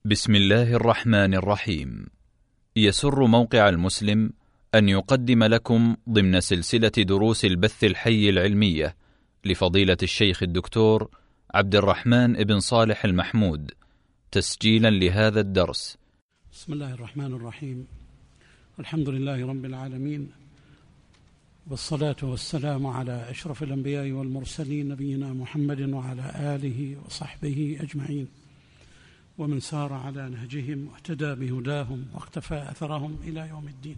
بسم الله الرحمن الرحيم. يسر موقع المسلم أن يقدم لكم ضمن سلسلة دروس البث الحي العلمية لفضيلة الشيخ الدكتور عبد الرحمن بن صالح المحمود تسجيلا لهذا الدرس. بسم الله الرحمن الرحيم. الحمد لله رب العالمين، والصلاة والسلام على أشرف الأنبياء والمرسلين نبينا محمد وعلى آله وصحبه أجمعين، ومن سار على نهجهم واهتدى بهداهم واقتفى أثرهم إلى يوم الدين.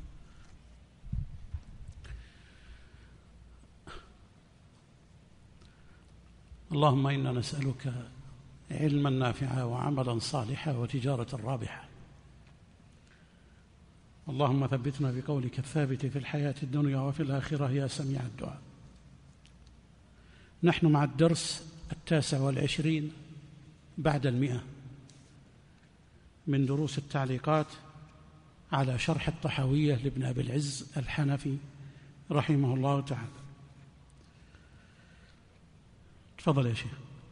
اللهم إنا نسألك علما نافعا وعملا صالحا وتجارة رابحة. اللهم ثبتنا بقولك الثابت في الحياة الدنيا وفي الآخرة يا سميع الدعاء. نحن مع الدرس 29 بعد 100 من دروس التعليقات على شرح الطحاوية لابن أبي العز الحنفي رحمه الله تعالى. تفضل يا شيخ.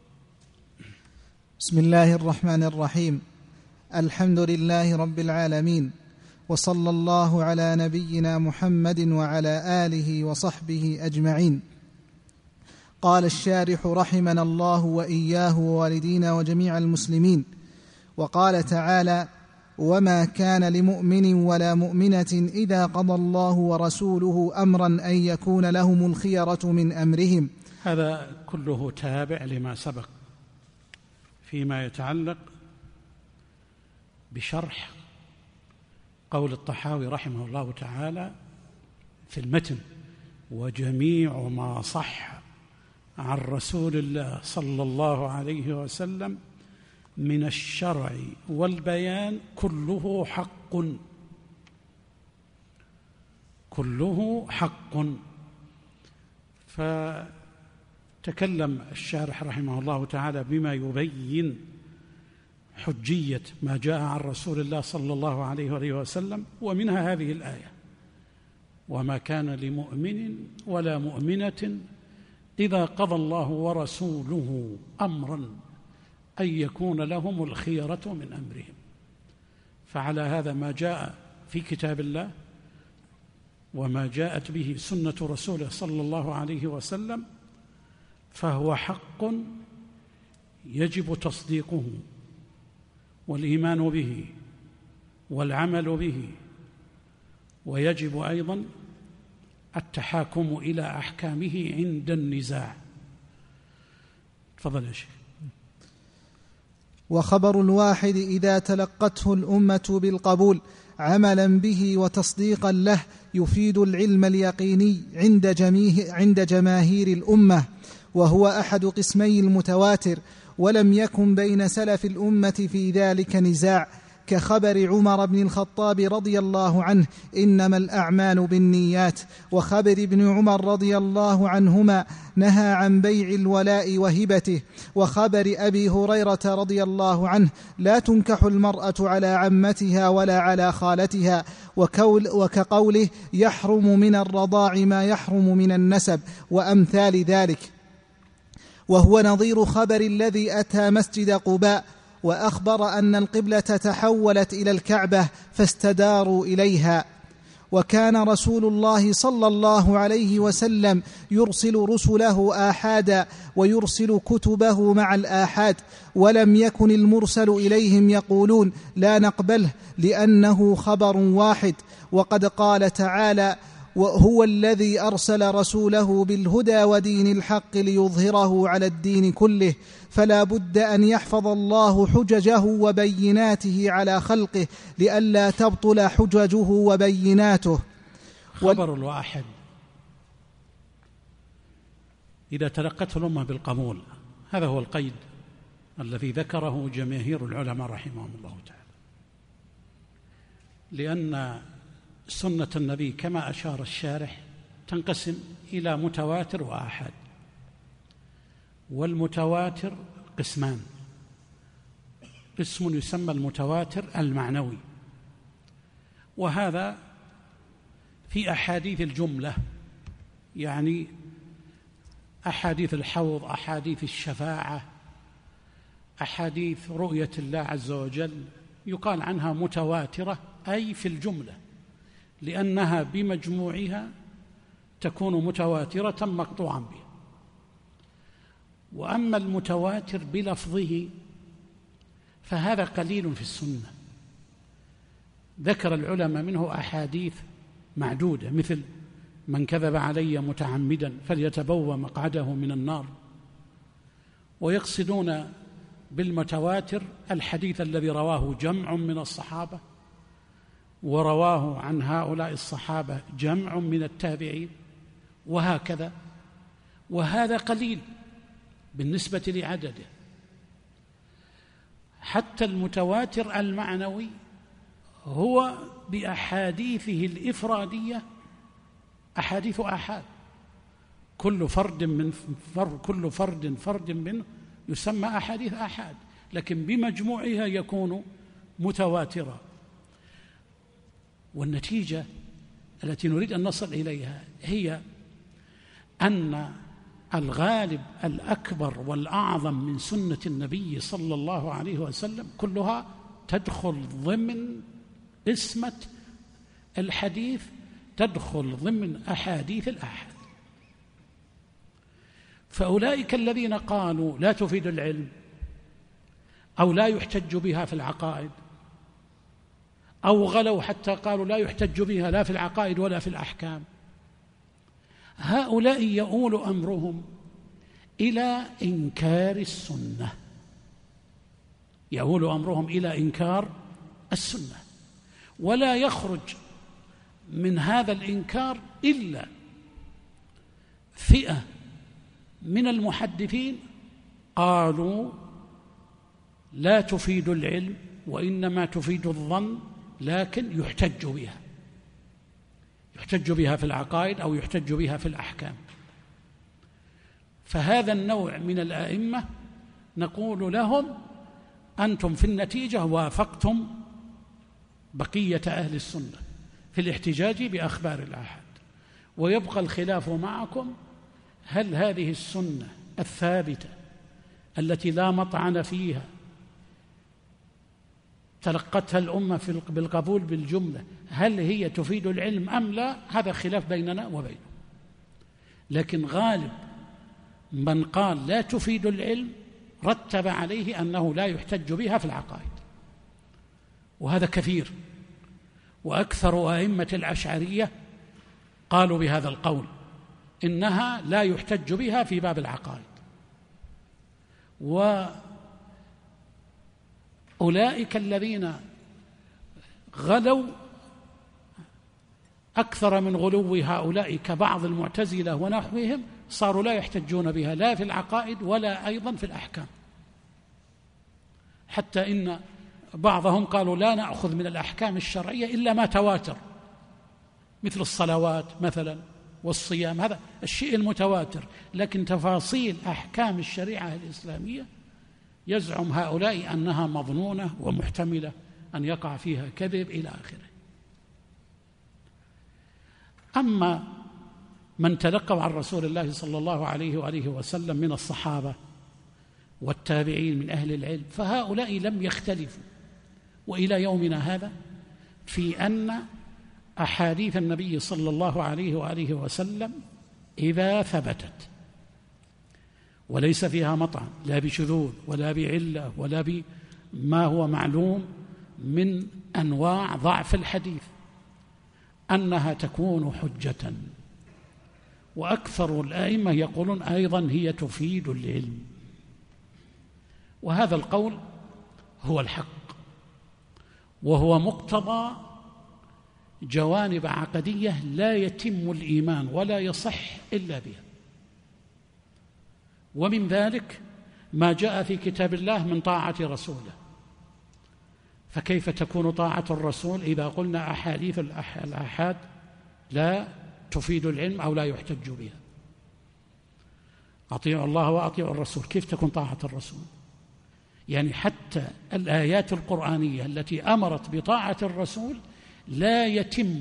بسم الله الرحمن الرحيم. الحمد لله رب العالمين، وصلى الله على نبينا محمد وعلى آله وصحبه أجمعين. قال الشارح رحمنا الله وإياه ووالدينا وجميع المسلمين. وقال تعالى: وما كان لمؤمن ولا مؤمنة إذا قضى الله ورسوله أمرا أن يكون لهم الخيرة من أمرهم. هذا كله تابع لما سبق فيما يتعلق بشرح قول الطحاوي رحمه الله تعالى في المتن: وجميع ما صح عن رسول الله صلى الله عليه وسلم من الشرع والبيان كله حق، كله حق. فتكلم الشارح رحمه الله تعالى بما يبين حجية ما جاء عن رسول الله صلى الله عليه وآله وسلم، ومنها هذه الآية: وما كان لمؤمن ولا مؤمنة إذا قضى الله ورسوله أمرا أن يكون لهم الخيرة من أمرهم. فعلى هذا ما جاء في كتاب الله وما جاءت به سنة رسوله صلى الله عليه وسلم فهو حق يجب تصديقه والإيمان به والعمل به، ويجب أيضا التحاكم إلى أحكامه عند النزاع. تفضل يا شيخ. وخبر الواحد إذا تلقته الأمة بالقبول عملا به وتصديقا له يفيد العلم اليقيني عند جماهير الأمة، وهو أحد قسمي المتواتر، ولم يكن بين سلف الأمة في ذلك نزاع، كخبر عمر بن الخطاب رضي الله عنه: إنما الأعمال بالنيات، وخبر ابن عمر رضي الله عنهما نهى عن بيع الولاء وهبته، وخبر أبي هريرة رضي الله عنه: لا تنكح المرأة على عمتها ولا على خالتها، وكقوله: يحرم من الرضاع ما يحرم من النسب، وأمثال ذلك. وهو نظير خبر الذي أتى مسجد قباء وأخبر أن القبلة تحولت إلى الكعبة فاستداروا إليها. وكان رسول الله صلى الله عليه وسلم يرسل رسله آحادا ويرسل كتبه مع الآحاد، ولم يكن المرسل إليهم يقولون لا نقبله لأنه خبر واحد. وقد قال تعالى: وهو الذي أرسل رسوله بالهدى ودين الحق ليظهره على الدين كله، فلا بد أن يحفظ الله حججه وبيناته على خلقه لئلا تبطل حججه وبيناته. خبر الواحد إذا تلقته الأمة بالقبول، هذا هو القيد الذي ذكره جماهير العلماء رحمهم الله تعالى، لأن سنة النبي كما أشار الشارح تنقسم إلى متواتر وآحاد. والمتواتر قسمان: قسم يسمى المتواتر المعنوي، وهذا في أحاديث الجملة، يعني أحاديث الحوض، أحاديث الشفاعة، أحاديث رؤية الله عز وجل، يقال عنها متواترة أي في الجملة، لأنها بمجموعها تكون متواترة مقطوعا بها. وأما المتواتر بلفظه فهذا قليل في السنة، ذكر العلماء منه أحاديث معدودة، مثل من كذب علي متعمدا فليتبوأ مقعده من النار. ويقصدون بالمتواتر الحديث الذي رواه جمع من الصحابة ورواه عن هؤلاء الصحابة جمع من التابعين وهكذا، وهذا قليل بالنسبة لعدده. حتى المتواتر المعنوي هو بأحاديثه الإفرادية أحاديث آحاد، كل فرد منه يسمى أحاديث آحاد، لكن بمجموعها يكون متواترا. والنتيجة التي نريد أن نصل إليها هي أن الغالب الأكبر والأعظم من سنة النبي صلى الله عليه وسلم كلها تدخل ضمن اسمة الحديث، تدخل ضمن أحاديث الآحاد. فأولئك الذين قالوا لا تفيد العلم أو لا يحتج بها في العقائد، أو غلوا حتى قالوا لا يحتج بها لا في العقائد ولا في الأحكام، هؤلاء يؤول أمرهم إلى إنكار السنة، يؤول أمرهم إلى إنكار السنة، ولا يخرج من هذا الإنكار إلا فئة من المحدثين قالوا لا تفيد العلم وإنما تفيد الظن، لكن يحتج بها في العقائد أو يحتج بها في الأحكام. فهذا النوع من الأئمة نقول لهم أنتم في النتيجة وافقتم بقية أهل السنة في الاحتجاج بأخبار الآحاد، ويبقى الخلاف معكم هل هذه السنة الثابتة التي لا مطعن فيها تلقتها الأمة بالقبول بالجملة، هل هي تفيد العلم أم لا؟ هذا خلاف بيننا وبينه. لكن غالب من قال لا تفيد العلم رتب عليه أنه لا يحتج بها في العقائد، وهذا كثير، وأكثر أئمة الأشعرية قالوا بهذا القول إنها لا يحتج بها في باب العقائد. وأولئك الذين غلوا أكثر من غلو هؤلاء كبعض المعتزلة ونحوهم صاروا لا يحتجون بها لا في العقائد ولا أيضا في الأحكام، حتى إن بعضهم قالوا لا نأخذ من الأحكام الشرعية إلا ما تواتر، مثل الصلوات مثلا والصيام، هذا الشيء المتواتر، لكن تفاصيل أحكام الشريعة الإسلامية يزعم هؤلاء أنها مظنونة ومحتملة أن يقع فيها كذب إلى آخره. أما من تلقوا عن رسول الله صلى الله عليه وآله وسلم من الصحابة والتابعين من أهل العلم فهؤلاء لم يختلفوا وإلى يومنا هذا في أن أحاديث النبي صلى الله عليه وآله وسلم إذا ثبتت وليس فيها مطعن لا بشذوذ ولا بعلة ولا بما هو معلوم من أنواع ضعف الحديث أنها تكون حجة. وأكثر الأئمة يقولون أيضا هي تفيد العلم، وهذا القول هو الحق، وهو مقتضى جوانب عقدية لا يتم الإيمان ولا يصح إلا بها. ومن ذلك ما جاء في كتاب الله من طاعة رسوله، فكيف تكون طاعة الرسول إذا قلنا أحاديث الآحاد لا تفيد العلم أو لا يحتج بها؟ أطيعوا الله وأطيعوا الرسول، كيف تكون طاعة الرسول؟ يعني حتى الآيات القرآنية التي أمرت بطاعة الرسول لا يتم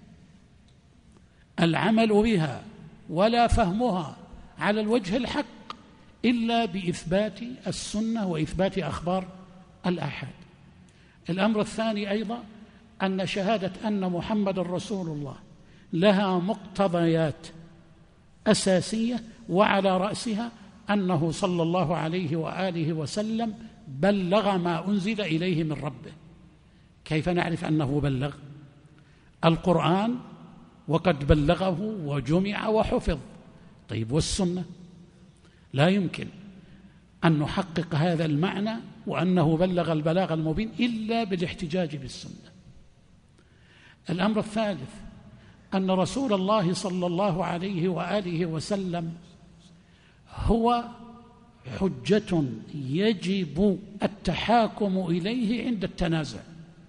العمل بها ولا فهمها على الوجه الحق إلا بإثبات السنة وإثبات أخبار الآحاد. الأمر الثاني أيضا أن شهادة أن محمد رسول الله لها مقتضيات أساسية، وعلى رأسها أنه صلى الله عليه وآله وسلم بلغ ما أنزل إليه من ربه. كيف نعرف أنه بلغ القرآن وقد بلغه وجمع وحفظ؟ طيب والسنة؟ لا يمكن أن نحقق هذا المعنى وأنه بلغ البلاغ المبين إلا بالاحتجاج بالسنة. الأمر الثالث أن رسول الله صلى الله عليه وآله وسلم هو حجة يجب التحاكم إليه عند التنازع،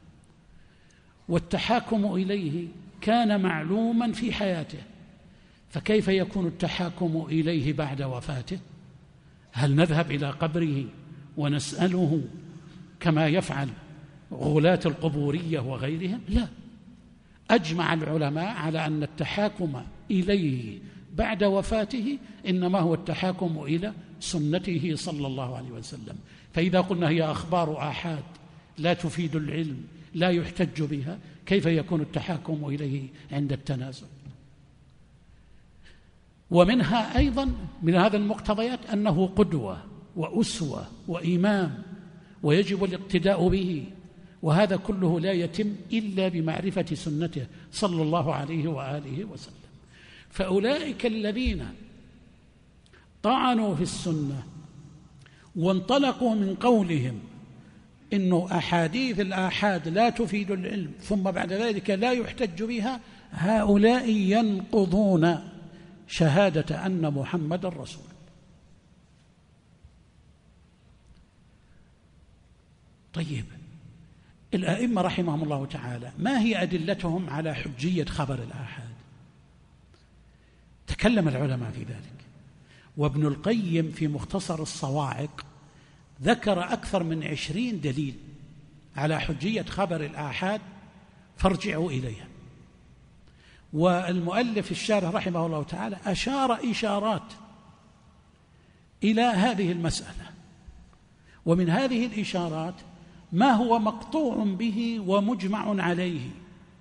والتحاكم إليه كان معلوما في حياته، فكيف يكون التحاكم إليه بعد وفاته؟ هل نذهب إلى قبره ونسأله كما يفعل غلاة القبورية وغيرهم؟ لا، أجمع العلماء على أن التحاكم إليه بعد وفاته إنما هو التحاكم إلى سنته صلى الله عليه وسلم. فإذا قلنا هي أخبار آحاد لا تفيد العلم لا يحتج بها، كيف يكون التحاكم إليه عند التنازع؟ ومنها أيضا من هذا المقتضيات أنه قدوة وأسوة وإمام ويجب الاقتداء به، وهذا كله لا يتم إلا بمعرفة سنته صلى الله عليه وآله وسلم. فأولئك الذين طعنوا في السنة وانطلقوا من قولهم إنه أحاديث الآحاد لا تفيد العلم ثم بعد ذلك لا يحتج بها، هؤلاء ينقضون شهادة أن محمد رسول. طيب، الأئمة رحمهم الله تعالى ما هي أدلتهم على حجية خبر الآحاد؟ تكلم العلماء في ذلك، وابن القيم في مختصر الصواعق ذكر أكثر من 20 دليل على حجية خبر الآحاد، فارجعوا إليها. والمؤلف الشارح رحمه الله تعالى أشار إشارات إلى هذه المسألة، ومن هذه الإشارات ما هو مقطوع به ومجمع عليه.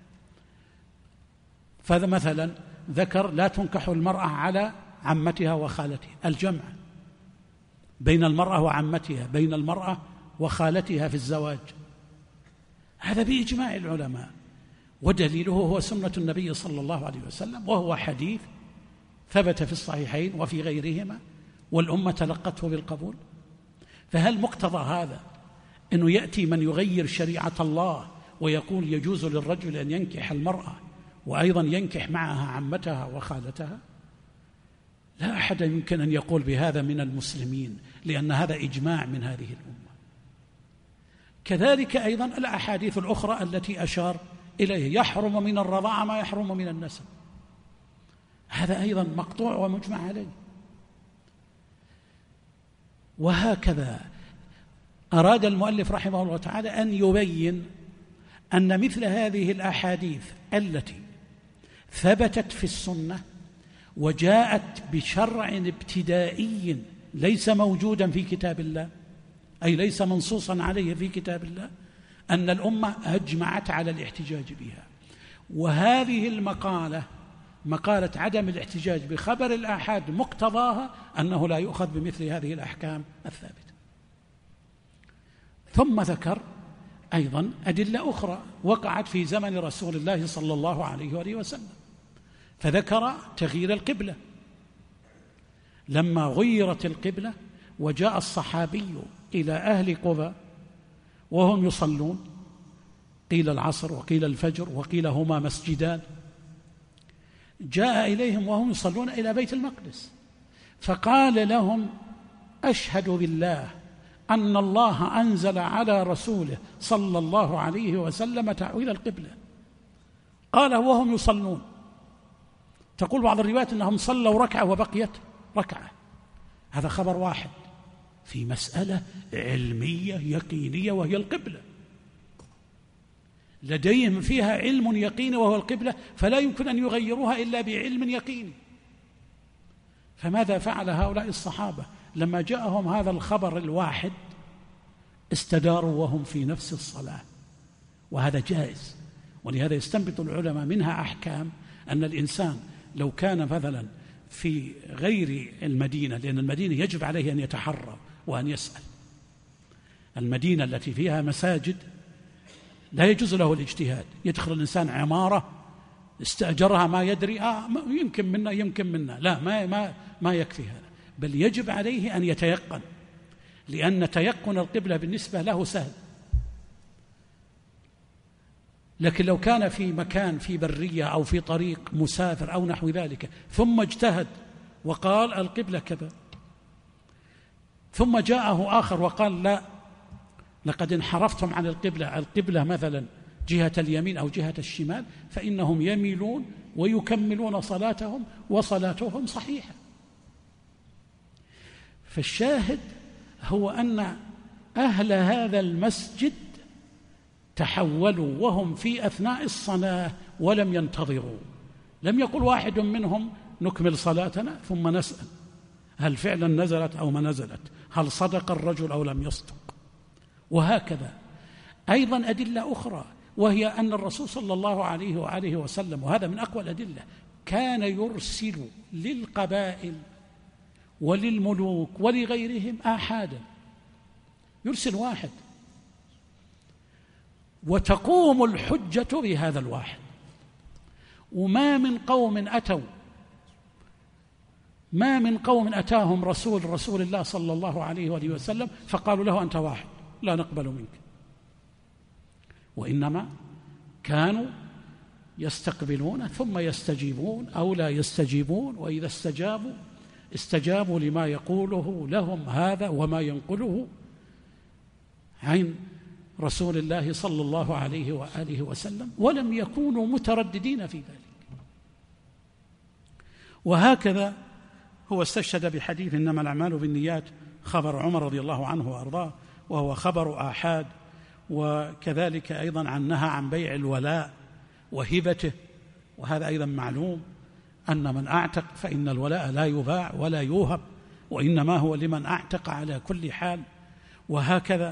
فمثلا ذكر لا تنكح المرأة على عمتها وخالتها، الجمع بين المرأة وعمتها، بين المرأة وخالتها في الزواج، هذا بإجماع العلماء، ودليله هو سنة النبي صلى الله عليه وسلم، وهو حديث ثبت في الصحيحين وفي غيرهما والأمة تلقته بالقبول. فهل مقتضى هذا أنه يأتي من يغير شريعة الله ويقول يجوز للرجل أن ينكح المرأة وأيضا ينكح معها عمتها وخالتها؟ لا أحد يمكن أن يقول بهذا من المسلمين، لأن هذا إجماع من هذه الأمة. كذلك أيضا الأحاديث الأخرى التي أشار إليه، يحرم من الرضاعة ما يحرم من النسب، هذا أيضا مقطوع ومجمع عليه. وهكذا أراد المؤلف رحمه الله تعالى أن يبين أن مثل هذه الأحاديث التي ثبتت في السنة وجاءت بشرع ابتدائي ليس موجودا في كتاب الله، أي ليس منصوصا عليه في كتاب الله، أن الأمة أجمعت على الاحتجاج بها. وهذه المقالة، مقالة عدم الاحتجاج بخبر الآحاد، مقتضاها أنه لا يؤخذ بمثل هذه الأحكام الثابتة. ثم ذكر أيضا أدلة أخرى وقعت في زمن رسول الله صلى الله عليه وآله وسلم، فذكر تغيير القبلة. لما غيرت القبلة وجاء الصحابي إلى أهل قباء وهم يصلون، قيل العصر وقيل الفجر وقيل هما مسجدان، جاء إليهم وهم يصلون إلى بيت المقدس، فقال لهم أشهد بالله أن الله أنزل على رسوله صلى الله عليه وسلم تعويل القبلة. قال وهم يصلون، تقول بعض الروايات أنهم صلوا ركعة وبقيت ركعة. هذا خبر واحد في مسألة علمية يقينية وهي القبلة، لديهم فيها علم يقيني وهو القبلة، فلا يمكن أن يغيروها إلا بعلم يقيني. فماذا فعل هؤلاء الصحابة لما جاءهم هذا الخبر الواحد؟ استداروا وهم في نفس الصلاة وهذا جائز. ولهذا يستنبط العلماء منها أحكام أن الإنسان لو كان مثلا في غير المدينة، لأن المدينة يجب عليه أن يتحرى وأن يسأل، المدينة التي فيها مساجد لا يجوز له الاجتهاد. يدخل الإنسان عمارة استأجرها ما يدري يمكن منا لا، ما يكفي هذا، بل يجب عليه أن يتيقن، لأن تيقن القبلة بالنسبة له سهل. لكن لو كان في مكان في برية أو في طريق مسافر أو نحو ذلك ثم اجتهد وقال القبلة كذا، ثم جاءه آخر وقال لا، لقد انحرفتم عن القبلة مثلا جهة اليمين أو جهة الشمال، فإنهم يميلون ويكملون صلاتهم وصلاتهم صحيحة. فالشاهد هو أن أهل هذا المسجد تحولوا وهم في أثناء الصلاة ولم ينتظروا، لم يقل واحد منهم نكمل صلاتنا ثم نسأل هل فعلا نزلت أو ما نزلت، هل صدق الرجل أو لم يصدق. وهكذا أيضا أدلة أخرى، وهي أن الرسول صلى الله عليه وآله وسلم، وهذا من أقوى الأدلة، كان يرسل للقبائل وللملوك ولغيرهم آحادا، يرسل واحد وتقوم الحجة بهذا الواحد. وما من قوم أتاهم رسول الله صلى الله عليه وآله وسلم فقالوا له أنت واحد لا نقبل منك، وإنما كانوا يستقبلون ثم يستجيبون أو لا يستجيبون، وإذا استجابوا لما يقوله لهم هذا وما ينقله عن رسول الله صلى الله عليه وآله وسلم، ولم يكونوا مترددين في ذلك. وهكذا هو استشهد بحديث إنما الأعمال بالنيات، خبر عمر رضي الله عنه وأرضاه، وهو خبر آحاد. وكذلك أيضا نهى عن بيع الولاء وهبته، وهذا أيضا معلوم أن من أعتق فإن الولاء لا يباع ولا يوهب، وإنما هو لمن أعتق على كل حال. وهكذا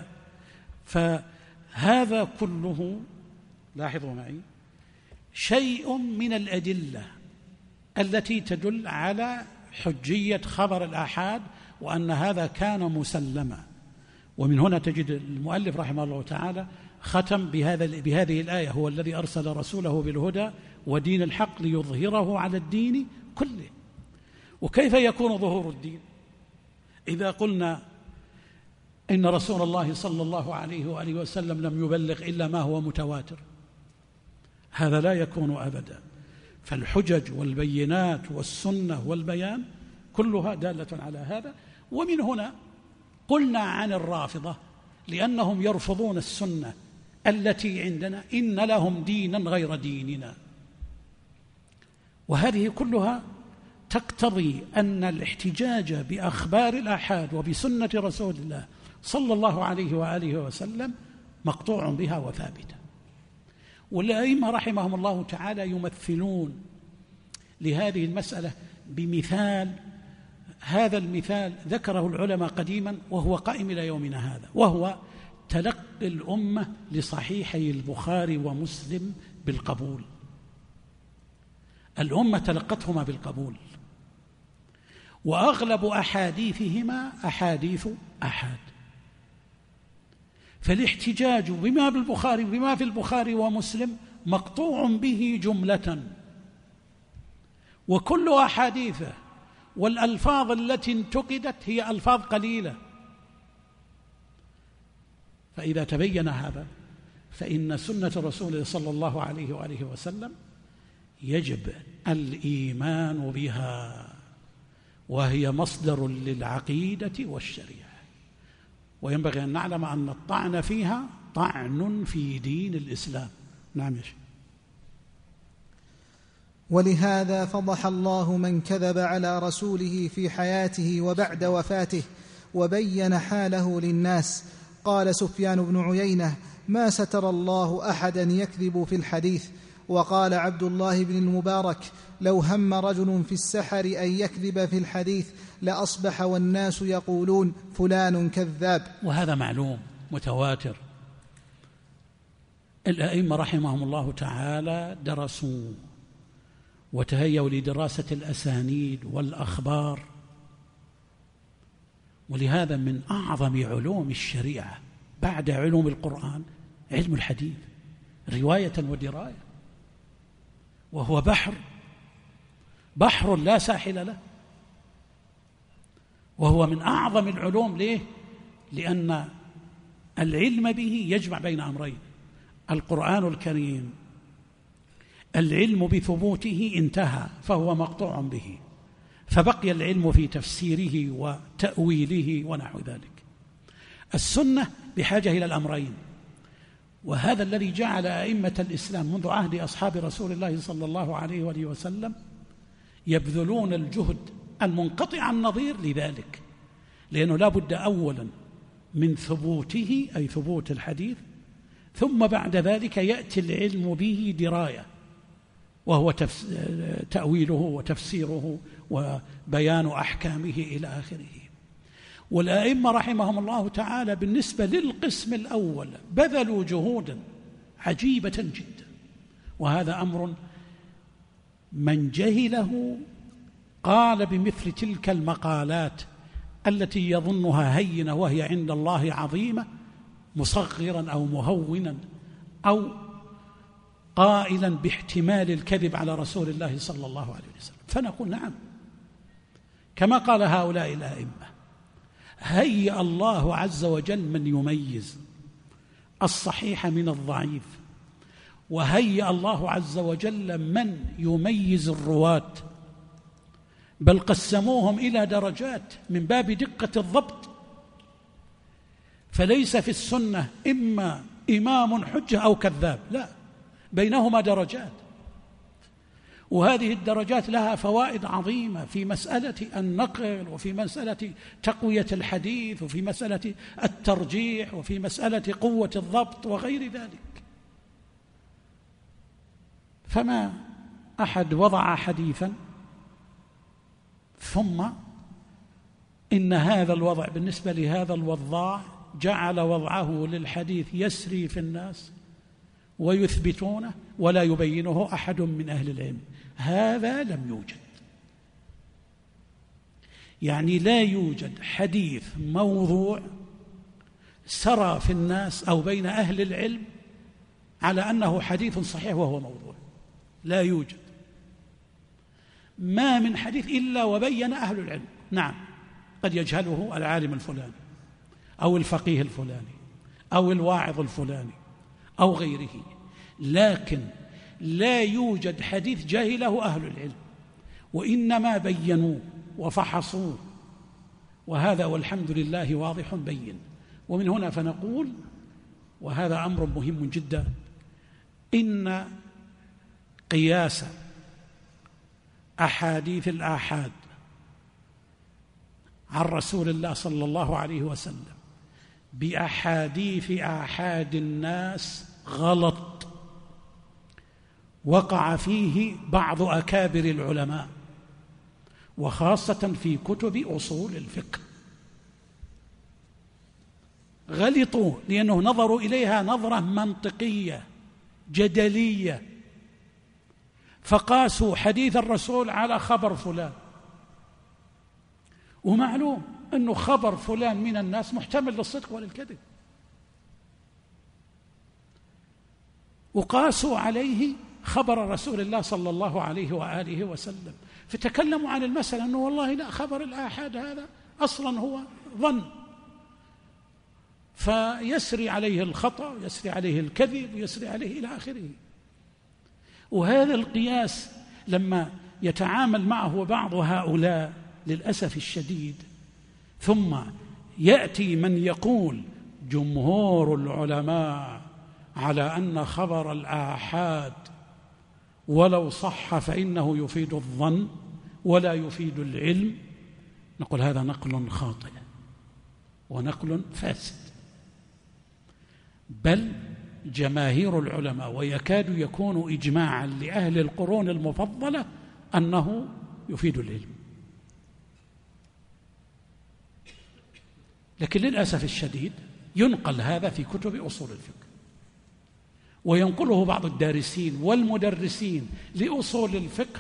فهذا كله لاحظوا معي شيء من الأدلة التي تدل على حجية خبر الآحاد، وأن هذا كان مسلما. ومن هنا تجد المؤلف رحمه الله تعالى ختم بهذه الآية: هو الذي أرسل رسوله بالهدى ودين الحق ليظهره على الدين كله. وكيف يكون ظهور الدين إذا قلنا إن رسول الله صلى الله عليه وآله وسلم لم يبلغ إلا ما هو متواتر؟ هذا لا يكون أبدا. فالحجج والبينات والسنة والبيان كلها دالة على هذا. ومن هنا قلنا عن الرافضة لأنهم يرفضون السنة التي عندنا إن لهم دينا غير ديننا، وهذه كلها تقتضي أن الاحتجاج بأخبار الآحاد وبسنة رسول الله صلى الله عليه وآله وسلم مقطوع بها وثابتة. والأئمة رحمهم الله تعالى يمثلون لهذه المسألة بمثال، هذا المثال ذكره العلماء قديما وهو قائم إلى يومنا هذا، وهو تلقي الأمة لصحيحي البخاري ومسلم بالقبول. الأمة تلقتهما بالقبول، وأغلب أحاديثهما أحاديث أحاد، فالاحتجاج بما بالبخاري بما في البخاري ومسلم مقطوع به جملة، وكل أحاديثه والألفاظ التي انتقدت هي ألفاظ قليلة. فإذا تبين هذا فإن سنة رسوله صلى الله عليه وآله وسلم يجب الإيمان بها، وهي مصدر للعقيدة والشريعة، وينبغي أن نعلم أن الطعن فيها طعن في دين الإسلام. نعم يا شيخ. ولهذا فضح الله من كذب على رسوله في حياته وبعد وفاته وبين حاله للناس. قال سفيان بن عيينة: ما ستر الله أحدا يكذب في الحديث. وقال عبد الله بن المبارك: لو هم رجل في السحر أن يكذب في الحديث لأصبح والناس يقولون فلان كذاب. وهذا معلوم متواتر الأئمة رحمهم الله تعالى درسوا وتهيأوا لدراسة الأسانيد والأخبار، ولهذا من أعظم علوم الشريعة بعد علوم القرآن علم الحديث رواية ودراية، وهو بحر لا ساحل له، وهو من أعظم العلوم. ليه؟ لأن العلم به يجمع بين أمرين: القرآن الكريم العلم بثبوته انتهى فهو مقطوع به، فبقي العلم في تفسيره وتأويله ونحو ذلك. السنة بحاجة إلى الأمرين، وهذا الذي جعل أئمة الإسلام منذ عهد أصحاب رسول الله صلى الله عليه وآله وسلم يبذلون الجهد المنقطع النظير لذلك، لأنه لا بد أولا من ثبوته أي ثبوت الحديث، ثم بعد ذلك يأتي العلم به دراية، وهو تأويله وتفسيره وبيان أحكامه إلى آخره. والأئمة رحمهم الله تعالى بالنسبة للقسم الأول بذلوا جهودا عجيبة جدا، وهذا أمر من جهله قال بمثل تلك المقالات التي يظنها هينة وهي عند الله عظيمة، مصغرا أو مهونا أو قائلا باحتمال الكذب على رسول الله صلى الله عليه وسلم. فنقول نعم، كما قال هؤلاء الأئمة: هيأ الله عز وجل من يميز الصحيح من الضعيف، وهيأ الله عز وجل من يميز الرواة، بل قسموهم إلى درجات من باب دقة الضبط. فليس في السنة إما إمام حجة أو كذاب، لا، بينهما درجات، وهذه الدرجات لها فوائد عظيمة في مسألة النقل، وفي مسألة تقوية الحديث، وفي مسألة الترجيح، وفي مسألة قوة الضبط وغير ذلك. فما أحد وضع حديثا ثم إن هذا الوضع بالنسبة لهذا الوضاع جعل وضعه للحديث يسري في الناس ويثبتونه ولا يبينه أحد من أهل العلم، هذا لم يوجد. يعني لا يوجد حديث موضوع سرى في الناس أو بين أهل العلم على أنه حديث صحيح وهو موضوع، لا يوجد. ما من حديث إلا وبين أهل العلم. نعم، قد يجهله العالم الفلاني أو الفقيه الفلاني أو الواعظ الفلاني أو غيره، لكن لا يوجد حديث جهله أهل العلم، وإنما بينوه وفحصوه، وهذا والحمد لله واضح بين. ومن هنا فنقول، وهذا أمر مهم جدا، إن قياس أحاديث الآحاد عن رسول الله صلى الله عليه وسلم بأحاديث آحاد الناس غلط، وقع فيه بعض أكابر العلماء، وخاصة في كتب أصول الفقه. غلطوا لأنه نظروا إليها نظرة منطقية جدلية، فقاسوا حديث الرسول على خبر فلان، ومعلوم أنه خبر فلان من الناس محتمل للصدق وللكذب، وقاسوا عليه خبر رسول الله صلى الله عليه وآله وسلم، فتكلموا عن المسألة أنه والله لا، خبر الآحاد هذا أصلا هو ظن، فيسري عليه الخطأ ويسري عليه الكذب ويسري عليه إلى آخره. وهذا القياس لما يتعامل معه بعض هؤلاء للأسف الشديد، ثم يأتي من يقول جمهور العلماء على أن خبر الآحاد ولو صح فإنه يفيد الظن ولا يفيد العلم، نقول هذا نقل خاطئ ونقل فاسد. بل جماهير العلماء ويكاد يكون إجماعا لأهل القرون المفضلة أنه يفيد العلم، لكن للأسف الشديد ينقل هذا في كتب أصول الفقه، وينقله بعض الدارسين والمدرسين لأصول الفقه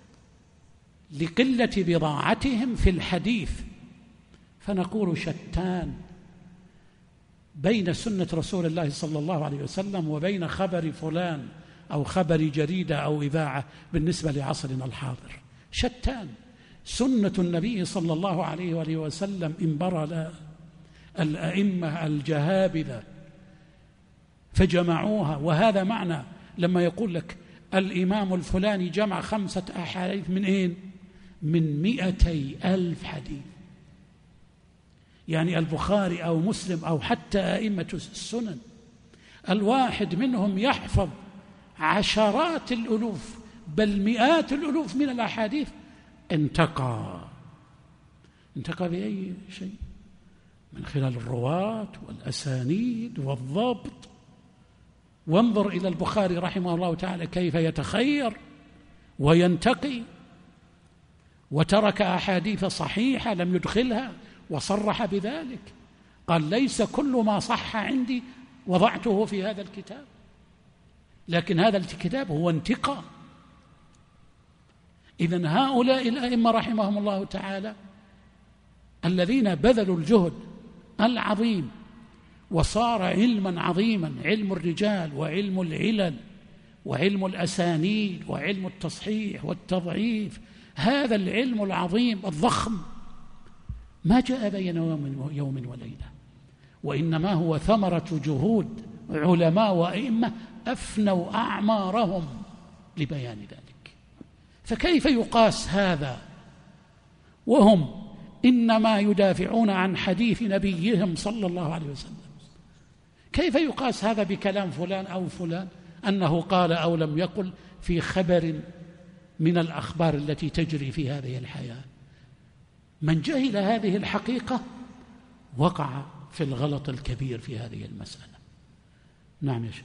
لقلة بضاعتهم في الحديث، فنقول شتان بين سنة رسول الله صلى الله عليه وسلم وبين خبر فلان أو خبر جريدة أو إذاعة بالنسبة لعصرنا الحاضر، شتان. سنة النبي صلى الله عليه وآله وسلم انبرى الأئمة الجهابذة فجمعوها، وهذا معنى لما يقول لك الإمام الفلاني جمع 5 أحاديث من أين؟ من 200,000 حديث. يعني البخاري أو مسلم أو حتى أئمة السنن الواحد منهم يحفظ عشرات الألوف بل مئات الألوف من الأحاديث. انتقى بأي شيء؟ من خلال الرواة والأسانيد والضبط. وانظر إلى البخاري رحمه الله تعالى كيف يتخير وينتقي، وترك أحاديث صحيحة لم يدخلها وصرح بذلك، قال ليس كل ما صح عندي وضعته في هذا الكتاب، لكن هذا الكتاب هو انتقاء. إذن هؤلاء الأئمة رحمهم الله تعالى الذين بذلوا الجهد العظيم وصار علما عظيما، علم الرجال وعلم العلل وعلم الأسانيد وعلم التصحيح والتضعيف، هذا العلم العظيم الضخم ما جاء بين يوم وليلة، وإنما هو ثمرة جهود علماء وأئمة أفنوا أعمارهم لبيان ذلك. فكيف يقاس هذا وهم إنما يدافعون عن حديث نبيهم صلى الله عليه وسلم؟ كيف يقاس هذا بكلام فلان أو فلان أنه قال أو لم يقل في خبر من الأخبار التي تجري في هذه الحياة؟ من جهل هذه الحقيقة وقع في الغلط الكبير في هذه المسألة. نعم يا شيخ.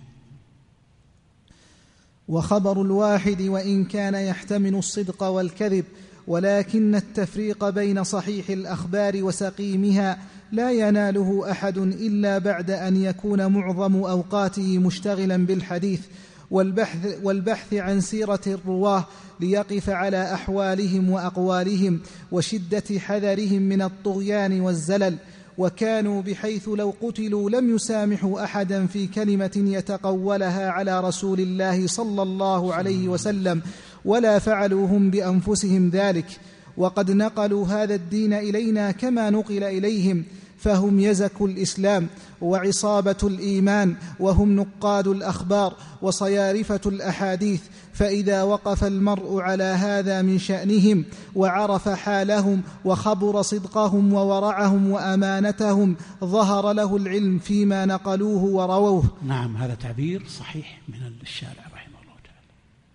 وخبر الواحد وإن كان يحتمل الصدق والكذب، ولكن التفريق بين صحيح الأخبار وسقيمها لا يناله أحد إلا بعد أن يكون معظم أوقاته مشتغلا بالحديث والبحث عن سيرة الرواه ليقف على أحوالهم وأقوالهم وشدة حذرهم من الطغيان والزلل. وكانوا بحيث لو قتلوا لم يسامحوا أحدا في كلمة يتقولها على رسول الله صلى الله عليه وسلم، ولا فعلوا هم بأنفسهم ذلك. وقد نقلوا هذا الدين إلينا كما نقل إليهم، فهم يزكوا الإسلام وعصابة الإيمان، وهم نقاد الأخبار وصيارفة الأحاديث. فإذا وقف المرء على هذا من شأنهم وعرف حالهم وخبر صدقهم وورعهم وأمانتهم ظهر له العلم فيما نقلوه ورووه. نعم، هذا تعبير صحيح من الشارع رحمه الله تعالى.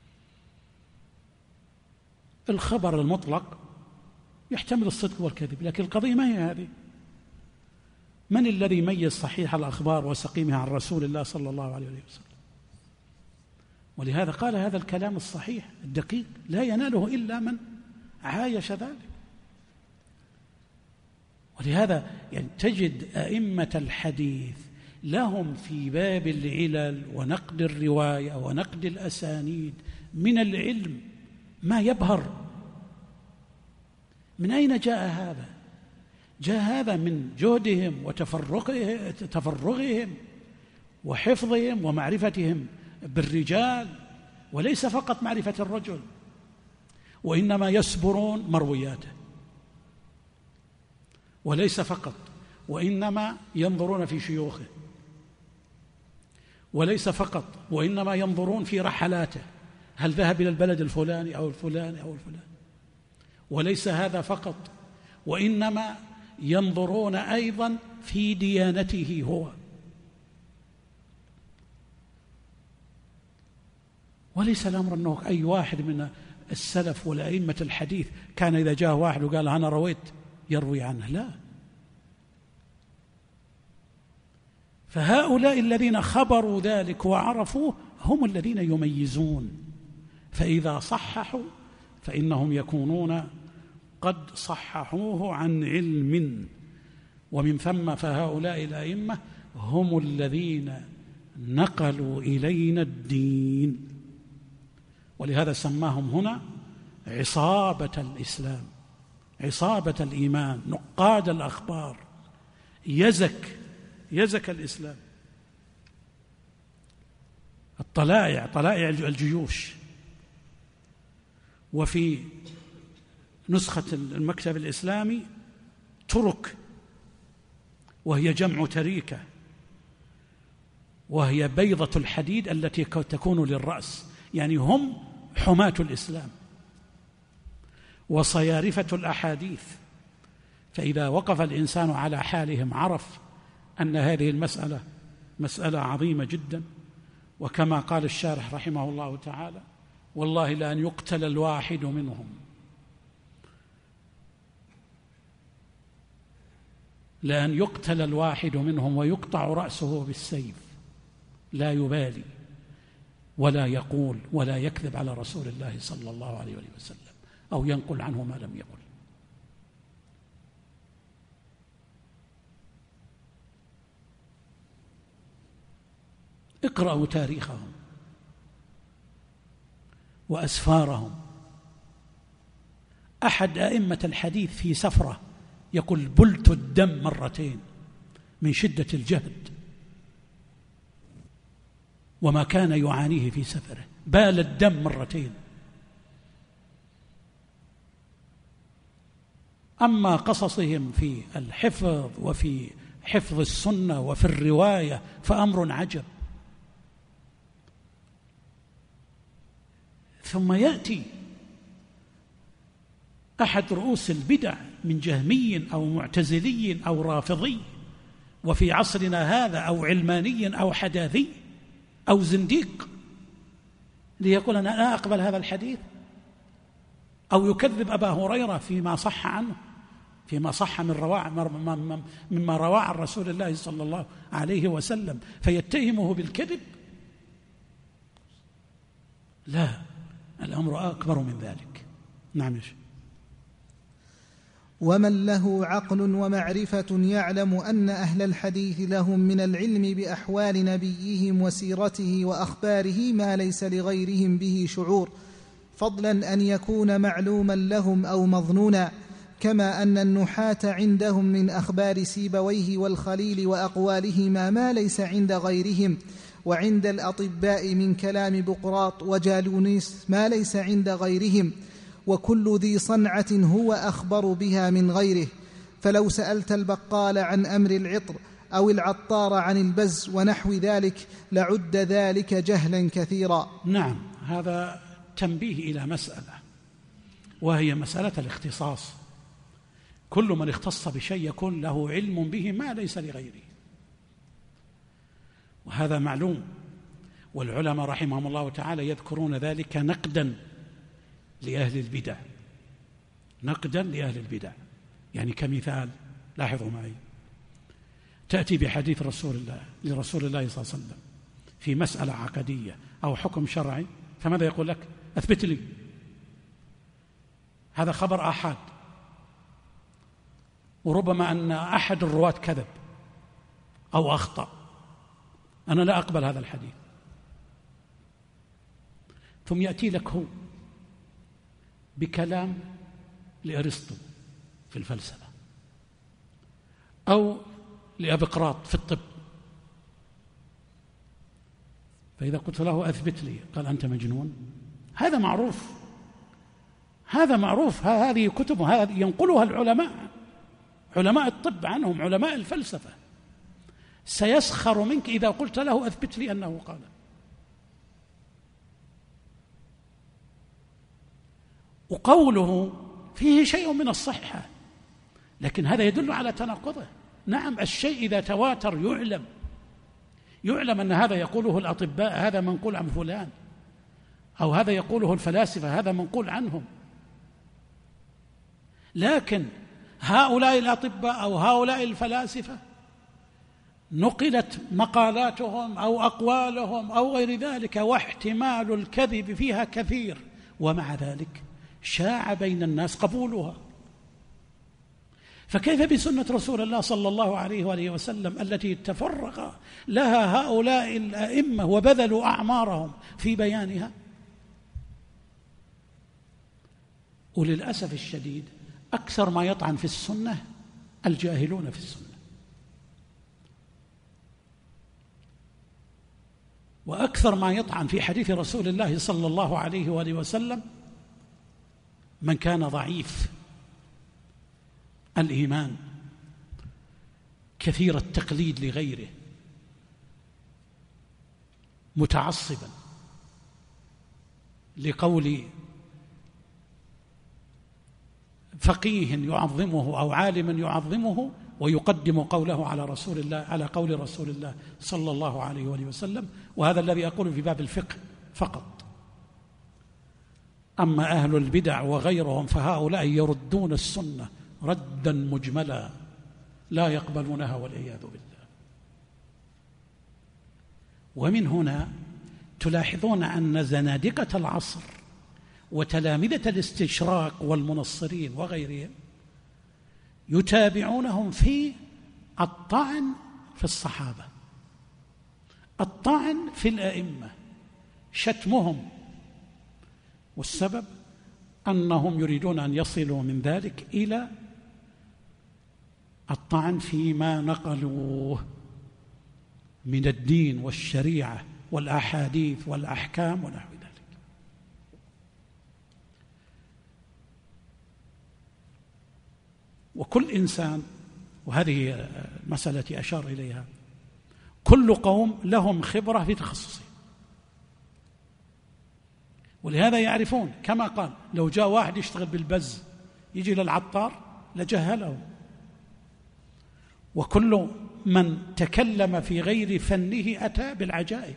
الخبر المطلق يحتمل الصدق والكذب، لكن القضية ما هي هذه. من الذي يميز صحيح الأخبار وسقيمها عن رسول الله صلى الله عليه وسلم؟ ولهذا قال هذا الكلام الصحيح الدقيق لا يناله إلا من عايش ذلك. ولهذا يعني تجد أئمة الحديث لهم في باب العلل ونقد الرواية ونقد الأسانيد من العلم ما يبهر. من أين جاء هذا؟ جاء هذا من جهدهم وتفرغهم وحفظهم ومعرفتهم بالرجال، وليس فقط معرفة الرجل، وإنما يسبرون مروياته، وليس فقط، وإنما ينظرون في شيوخه، وليس فقط، وإنما ينظرون في رحلاته، هل ذهب إلى البلد الفلاني أو الفلاني أو الفلاني. وليس هذا فقط، وإنما ينظرون أيضا في ديانته هو. وليس الأمر أنه أي واحد من السلف والأئمة الحديث كان إذا جاء واحد وقال أنا رويت يروي عنه، لا. فهؤلاء الذين خبروا ذلك وعرفوه هم الذين يميزون، فإذا صححوا فإنهم يكونون قد صححوه عن علم، ومن ثم فهؤلاء الأئمة هم الذين نقلوا إلينا الدين، ولهذا سماهم هنا عصابة الإسلام، عصابة الإيمان، نقاد الأخبار، يزك الإسلام، طلائع الجيوش. وفي نسخة المكتب الإسلامي ترك، وهي جمع تريكة، وهي بيضة الحديد التي تكون للرأس، يعني هم حماة الإسلام وصيارفة الأحاديث. فإذا وقف الإنسان على حالهم عرف أن هذه المسألة مسألة عظيمة جدا. وكما قال الشارح رحمه الله تعالى: والله لأن يقتل الواحد منهم، لأن يقتل الواحد منهم ويقطع رأسه بالسيف لا يبالي ولا يقول ولا يكذب على رسول الله صلى الله عليه وسلم أو ينقل عنه ما لم يقل. اقرأوا تاريخهم وأسفارهم. أحد أئمة الحديث في سفرة يقول: بلت الدم مرتين من شدة الجهد، وما كان يعانيه في سفره، بال الدم مرتين. أما قصصهم في الحفظ وفي حفظ السنة وفي الرواية فأمر عجب. ثم يأتي أحد رؤوس البدع من جهمي أو معتزلي أو رافضي، وفي عصرنا هذا أو علماني أو حداثي أو زنديق، ليقول: أنا لا أقبل هذا الحديث، أو يكذب أبا هريرة فيما صح عنه، فيما صح مما روى عن رسول الله صلى الله عليه وسلم، فيتهمه بالكذب. لا، الأمر أكبر من ذلك. نعم يا شيخ. ومن له عقل ومعرفة يعلم أن أهل الحديث لهم من العلم بأحوال نبيهم وسيرته وأخباره ما ليس لغيرهم به شعور، فضلا أن يكون معلوما لهم أو مظنونا، كما أن النحاة عندهم من أخبار سيبويه والخليل وأقوالهما ما ليس عند غيرهم، وعند الأطباء من كلام بقراط وجالونيس ما ليس عند غيرهم، وكل ذي صنعة هو أخبر بها من غيره. فلو سألت البقال عن أمر العطر أو العطار عن البز ونحو ذلك لعد ذلك جهلا كثيرا. نعم، هذا تنبيه إلى مسألة، وهي مسألة الاختصاص. كل من اختص بشيء يكون له علم به ما ليس لغيره، وهذا معلوم. والعلماء رحمهم الله تعالى يذكرون ذلك نقدا لأهل البدع، نقدا لأهل البدع. يعني كمثال، لاحظوا معي، تأتي بحديث لرسول الله صلى الله عليه وسلم في مسألة عقدية أو حكم شرعي، فماذا يقول لك؟ أثبت لي. هذا خبر آحاد، وربما أن أحد الرواة كذب أو أخطأ، أنا لا أقبل هذا الحديث. ثم يأتي لك هو بكلام لأرسطو في الفلسفة، أو لأبقراط في الطب، فإذا قلت له أثبت لي قال أنت مجنون. هذا معروف، هذا معروف، هذه كتب هذه ينقلها العلماء، علماء الطب عنهم، علماء الفلسفة. سيسخر منك إذا قلت له أثبت لي أنه قال. وقوله فيه شيء من الصحة، لكن هذا يدل على تناقضه. نعم، الشيء إذا تواتر يعلم أن هذا يقوله الأطباء هذا منقول عن فلان، أو هذا يقوله الفلاسفة هذا منقول عنهم. لكن هؤلاء الأطباء أو هؤلاء الفلاسفة نقلت مقالاتهم أو أقوالهم أو غير ذلك، واحتمال الكذب فيها كثير، ومع ذلك شاع بين الناس قبولها. فكيف بسنة رسول الله صلى الله عليه وآله وسلم التي تفرغ لها هؤلاء الأئمة وبذلوا أعمارهم في بيانها؟ وللأسف الشديد أكثر ما يطعن في السنة الجاهلون في السنة، وأكثر ما يطعن في حديث رسول الله صلى الله عليه وآله وسلم من كان ضعيف الإيمان كثير التقليد لغيره متعصبا لقول فقيه يعظمه أو عالم يعظمه ويقدم قوله على رسول الله، على قول رسول الله صلى الله عليه وآله وسلم. وهذا الذي أقول في باب الفقه فقط. أما أهل البدع وغيرهم فهؤلاء يردون السنة ردا مجملا لا يقبلونها والعياذ بالله. ومن هنا تلاحظون أن زنادقة العصر وتلامذة الاستشراق والمنصرين وغيرهم يتابعونهم في الطعن في الصحابة، الطعن في الأئمة، شتمهم، والسبب أنهم يريدون أن يصلوا من ذلك إلى الطعن فيما نقلوه من الدين والشريعة والأحاديث والأحكام ونحو ذلك. وكل إنسان، وهذه مسألة أشار إليها، كل قوم لهم خبرة في تخصصه، ولهذا يعرفون كما قال لو جاء واحد يشتغل بالبز يجي للعطار لجهله، وكل من تكلم في غير فنه أتى بالعجائب،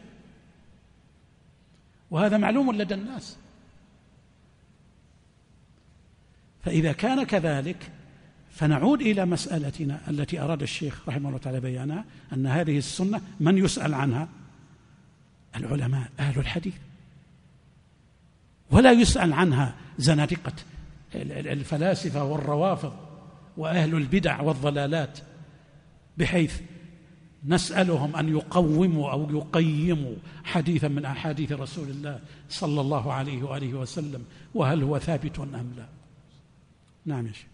وهذا معلوم لدى الناس. فإذا كان كذلك فنعود إلى مسألتنا التي أراد الشيخ رحمه الله تعالى بيانها، أن هذه السنة من يسأل عنها؟ العلماء أهل الحديث، ولا يسأل عنها زنادقة الفلاسفة والروافض وأهل البدع والضلالات، بحيث نسألهم أن يقوموا أو يقيموا حديثا من أحاديث رسول الله صلى الله عليه وآله وسلم وهل هو ثابت أم لا. نعم يا شيخ.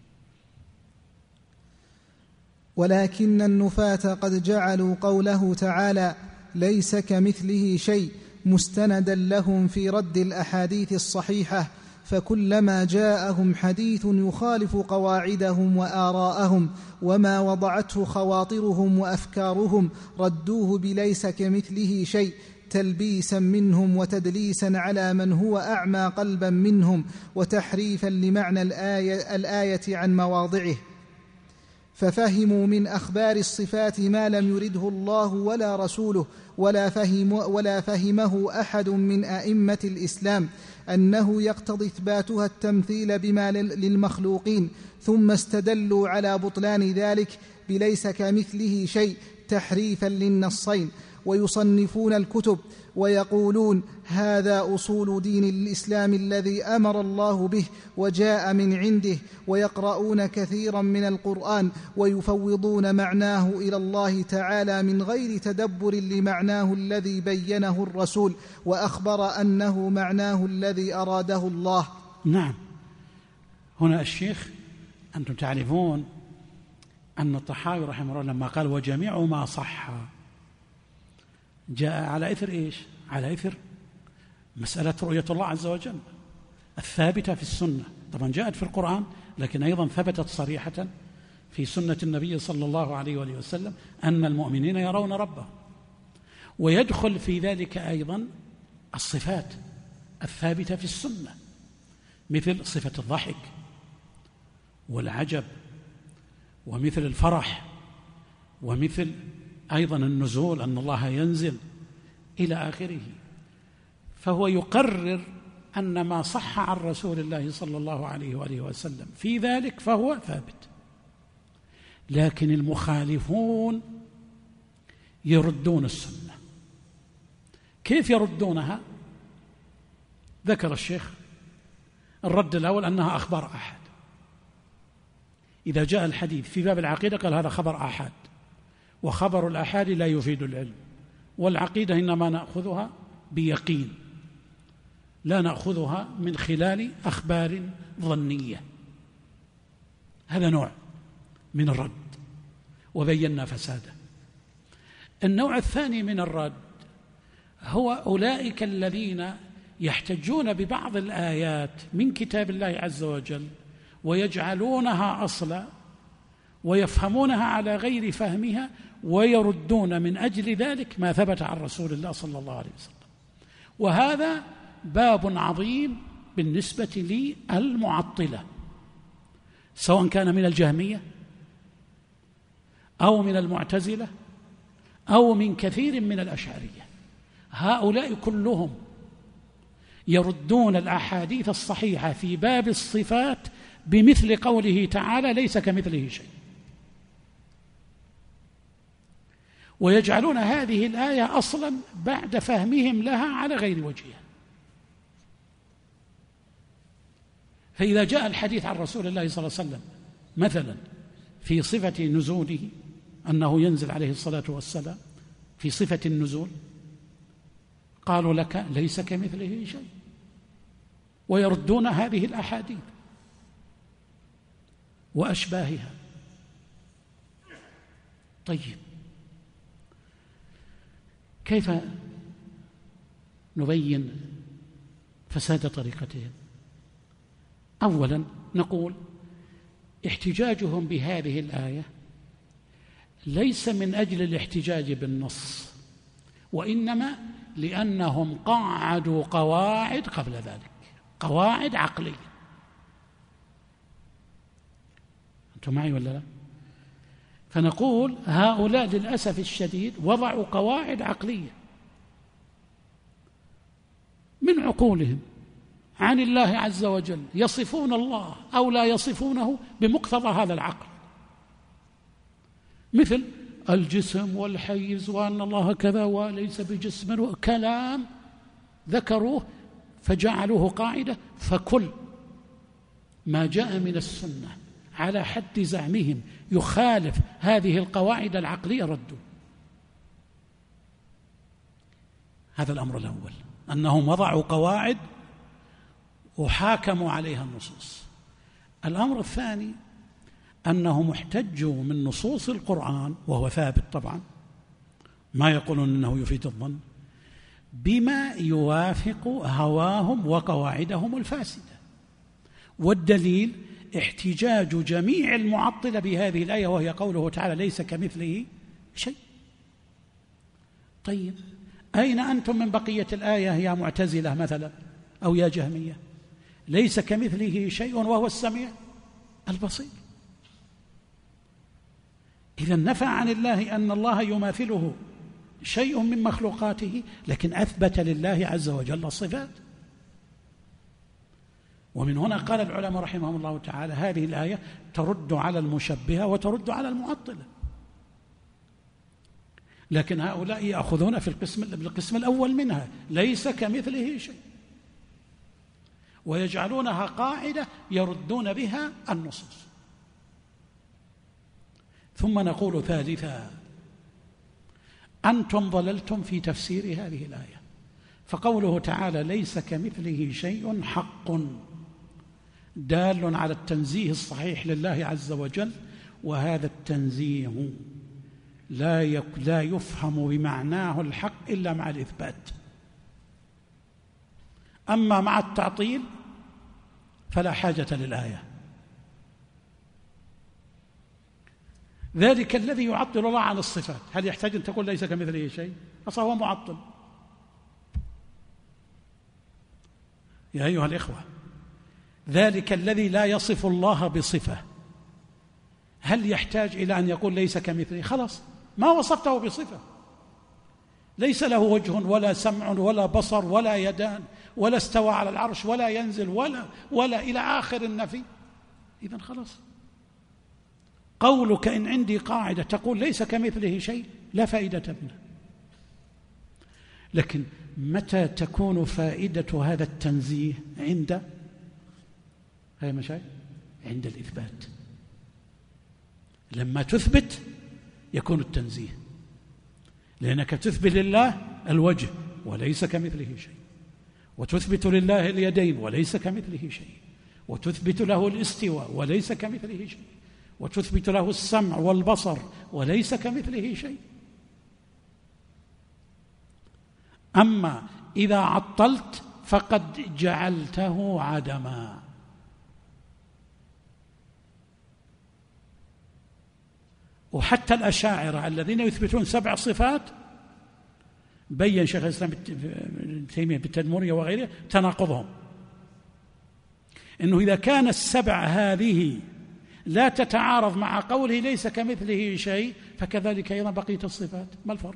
ولكن النفاة قد جعلوا قوله تعالى ليس كمثله شيء مستندا لهم في رد الأحاديث الصحيحة، فكلما جاءهم حديث يخالف قواعدهم وآراءهم وما وضعته خواطرهم وأفكارهم ردوه بليس كمثله شيء، تلبيسا منهم وتدليسا على من هو أعمى قلبا منهم، وتحريفا لمعنى الآية عن مواضعه، ففهموا من أخبار الصفات ما لم يرده الله ولا رسوله ولا فهمه أحد من أئمة الإسلام، أنه يقتضي إثباتها التمثيل بما للمخلوقين، ثم استدلوا على بطلان ذلك بليس كمثله شيء تحريفا للنصين، ويصنفون الكتب ويقولون هذا أصول دين الإسلام الذي أمر الله به وجاء من عنده، ويقرؤون كثيرا من القرآن ويفوضون معناه إلى الله تعالى من غير تدبر لمعناه الذي بينه الرسول وأخبر أنه معناه الذي أراده الله. نعم. هنا الشيخ أنتم تعرفون أن الطحاوي رحمه الله لما قال وجميع ما صح جاء على إثر إيش؟ على إثر مسألة رؤية الله عز وجل الثابتة في السنة، طبعا جاءت في القرآن لكن أيضا ثبتت صريحة في سنة النبي صلى الله عليه وآله وسلم أن المؤمنين يرون ربهم، ويدخل في ذلك أيضا الصفات الثابتة في السنة مثل صفة الضحك والعجب ومثل الفرح ومثل أيضا النزول أن الله ينزل إلى آخره. فهو يقرر أن ما صح عن رسول الله صلى الله عليه وآله وسلم في ذلك فهو ثابت، لكن المخالفون يردون السنة. كيف يردونها؟ ذكر الشيخ الرد الأول أنها أخبار أحد، إذا جاء الحديث في باب العقيدة قال هذا خبر آحاد، وخبر الآحاد لا يفيد العلم، والعقيدة إنما نأخذها بيقين، لا نأخذها من خلال أخبار ظنية. هذا نوع من الرد وبينا فساده. النوع الثاني من الرد هو أولئك الذين يحتجون ببعض الآيات من كتاب الله عز وجل ويجعلونها أصلا ويفهمونها على غير فهمها، ويردون من أجل ذلك ما ثبت عن رسول الله صلى الله عليه وسلم. وهذا باب عظيم بالنسبة للمعطلة، سواء كان من الجهمية أو من المعتزلة أو من كثير من الأشعرية. هؤلاء كلهم يردون الأحاديث الصحيحة في باب الصفات بمثل قوله تعالى ليس كمثله شيء، ويجعلون هذه الآية أصلا بعد فهمهم لها على غير وجهها. فإذا جاء الحديث عن رسول الله صلى الله عليه وسلم مثلا في صفة نزوله أنه ينزل عليه الصلاة والسلام في صفة النزول، قالوا لك ليس كمثله شيء، ويردون هذه الأحاديث وأشباهها. طيب، كيف نبين فساد طريقتهم؟ أولا نقول احتجاجهم بهذه الآية ليس من أجل الاحتجاج بالنص، وإنما لأنهم قعدوا قواعد قبل ذلك، قواعد عقلية. أنتم معي ولا لا؟ فنقول هؤلاء للأسف الشديد وضعوا قواعد عقلية من عقولهم عن الله عز وجل، يصفون الله أو لا يصفونه بمقتضى هذا العقل، مثل الجسم والحيز وأن الله كذا وليس بجسم، كلام ذكروه فجعلوه قاعدة، فكل ما جاء من السنة على حد زعمهم يخالف هذه القواعد العقلية ردوا. هذا الأمر الأول، أنهم وضعوا قواعد وحاكموا عليها النصوص. الأمر الثاني أنهم احتجوا من نصوص القرآن، وهو ثابت طبعا، ما يقولون أنه يفيد الظن، بما يوافق هواهم وقواعدهم الفاسدة. والدليل احتجاج جميع المعطلة بهذه الآية، وهي قوله تعالى ليس كمثله شيء. طيب، أين أنتم من بقية الآية يا معتزلة مثلا أو يا جهمية؟ ليس كمثله شيء وهو السميع البصير. إذا نفى عن الله أن الله يماثله شيء من مخلوقاته، لكن أثبت لله عز وجل الصفات. ومن هنا قال العلماء رحمهم الله تعالى هذه الآية ترد على المشبهة وترد على المعطلة، لكن هؤلاء يأخذون في القسم الأول منها ليس كمثله شيء، ويجعلونها قاعدة يردون بها النصوص. ثم نقول ثالثا، أنتم ضللتم في تفسير هذه الآية، فقوله تعالى ليس كمثله شيء حق دال على التنزيه الصحيح لله عز وجل، وهذا التنزيه لا يفهم بمعناه الحق إلا مع الإثبات. أما مع التعطيل فلا حاجة للآية. ذلك الذي يعطل الله عن الصفات هل يحتاج أن تقول ليس كمثله شيء؟ أصلا هو معطل. يا أيها الإخوة، ذلك الذي لا يصف الله بصفة هل يحتاج إلى أن يقول ليس كمثله؟ خلاص، ما وصفته بصفة، ليس له وجه ولا سمع ولا بصر ولا يدان ولا استوى على العرش ولا ينزل ولا إلى آخر النفي. إذن خلاص، قولك إن عندي قاعدة تقول ليس كمثله شيء لا فائدة منه. لكن متى تكون فائدة هذا التنزيه؟ عند الإثبات. لما تثبت يكون التنزيه، لأنك تثبت لله الوجه وليس كمثله شيء، وتثبت لله اليدين وليس كمثله شيء، وتثبت له الاستواء وليس كمثله شيء، وتثبت له السمع والبصر وليس كمثله شيء. أما إذا عطلت فقد جعلته عدما. وحتى الأشاعرة الذين يثبتون 7 صفات بين شيخ الإسلام ابن تيمية بالتدمرية وغيره تناقضهم، إنه إذا كان ال7 هذه لا تتعارض مع قوله ليس كمثله شيء، فكذلك أيضا بقية الصفات، ما الفرق؟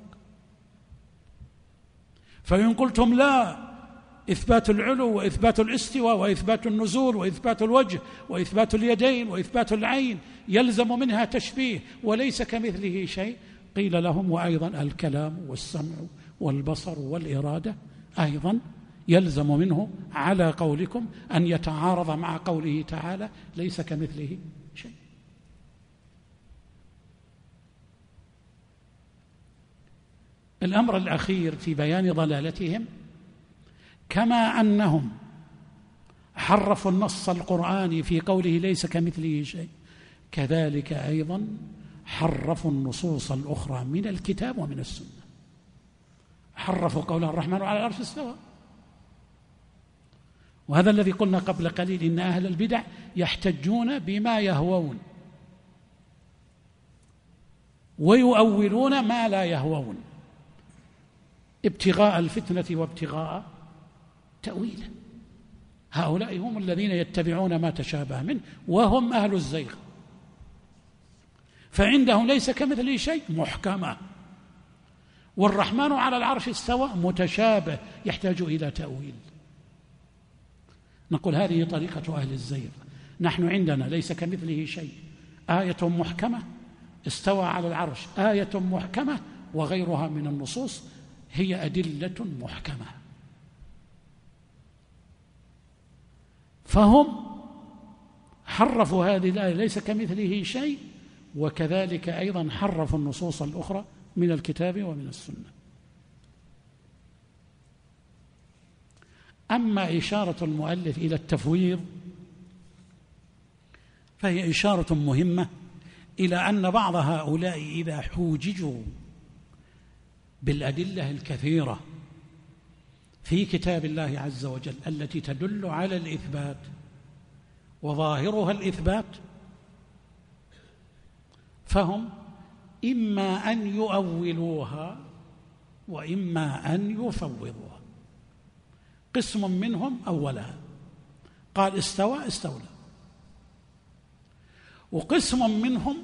فإن قلتم لا، إثبات العلو وإثبات الاستواء وإثبات النزول وإثبات الوجه وإثبات اليدين وإثبات العين يلزم منها تشبيه وليس كمثله شيء، قيل لهم وأيضا الكلام والسمع والبصر والإرادة أيضا يلزم منه على قولكم أن يتعارض مع قوله تعالى ليس كمثله شيء. الأمر الأخير في بيان ضلالتهم، كما أنهم حرفوا النص القرآني في قوله ليس كمثله شيء، كذلك أيضا حرفوا النصوص الأخرى من الكتاب ومن السنة. حرفوا قوله الرحمن على العرش استوى، وهذا الذي قلنا قبل قليل إن أهل البدع يحتجون بما يهوون ويؤولون ما لا يهوون ابتغاء الفتنة وابتغاء تأويله. هؤلاء هم الذين يتبعون ما تشابه منه وهم أهل الزيغ، فعندهم ليس كمثله شيء محكمة، والرحمن على العرش استوى متشابه يحتاج إلى تأويل. نقول هذه طريقة أهل الزيغ. نحن عندنا ليس كمثله شيء آية محكمة، استوى على العرش آية محكمة، وغيرها من النصوص هي أدلة محكمة. فهم حرفوا هذه الآية ليس كمثله شيء، وكذلك أيضا حرفوا النصوص الأخرى من الكتاب ومن السنة. أما إشارة المؤلف إلى التفويض فهي إشارة مهمة إلى أن بعض هؤلاء إذا حوججوا بالأدلة الكثيرة في كتاب الله عز وجل التي تدل على الإثبات وظاهرها الإثبات، فهم إما أن يؤولوها وإما أن يفوضوها. قسم منهم أولها قال استوى استولى، وقسم منهم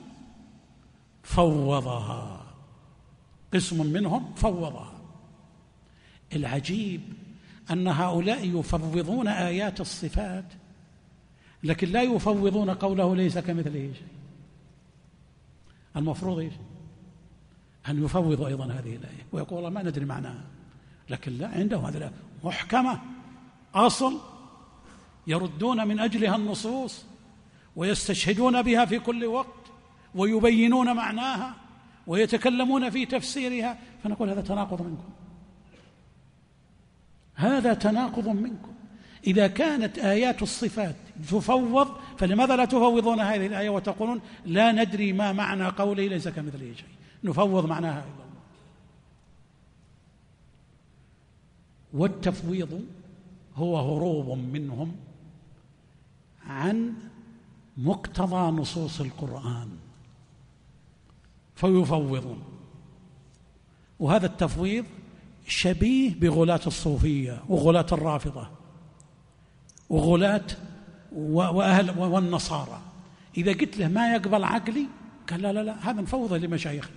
فوضها، قسم منهم فوضها. العجيب أن هؤلاء يفوضون آيات الصفات لكن لا يفوضون قوله ليس كمثله شيء. المفروض إيش؟ أن يفوض أيضا هذه الآية ويقول والله ما ندري معناها، لكن لا، عندهم هذه الآية محكمة أصل يردون من أجلها النصوص ويستشهدون بها في كل وقت ويبينون معناها ويتكلمون في تفسيرها. فنقول هذا تناقض منكم، هذا تناقض منكم. إذا كانت آيات الصفات تفوض فلماذا لا تفوضون هذه الآية وتقولون لا ندري ما معنى قوله ليس كمثله شيء، نفوض معناها إلى الله. والتفويض هو هروب منهم عن مقتضى نصوص القرآن فيفوضون. وهذا التفويض شبيه بغلاة الصوفية وغلاة الرافضة وغلاة وأهل والنصارى. إذا قلت له ما يقبل عقلي قال لا لا لا، هذا نفوضه لمشايخنا.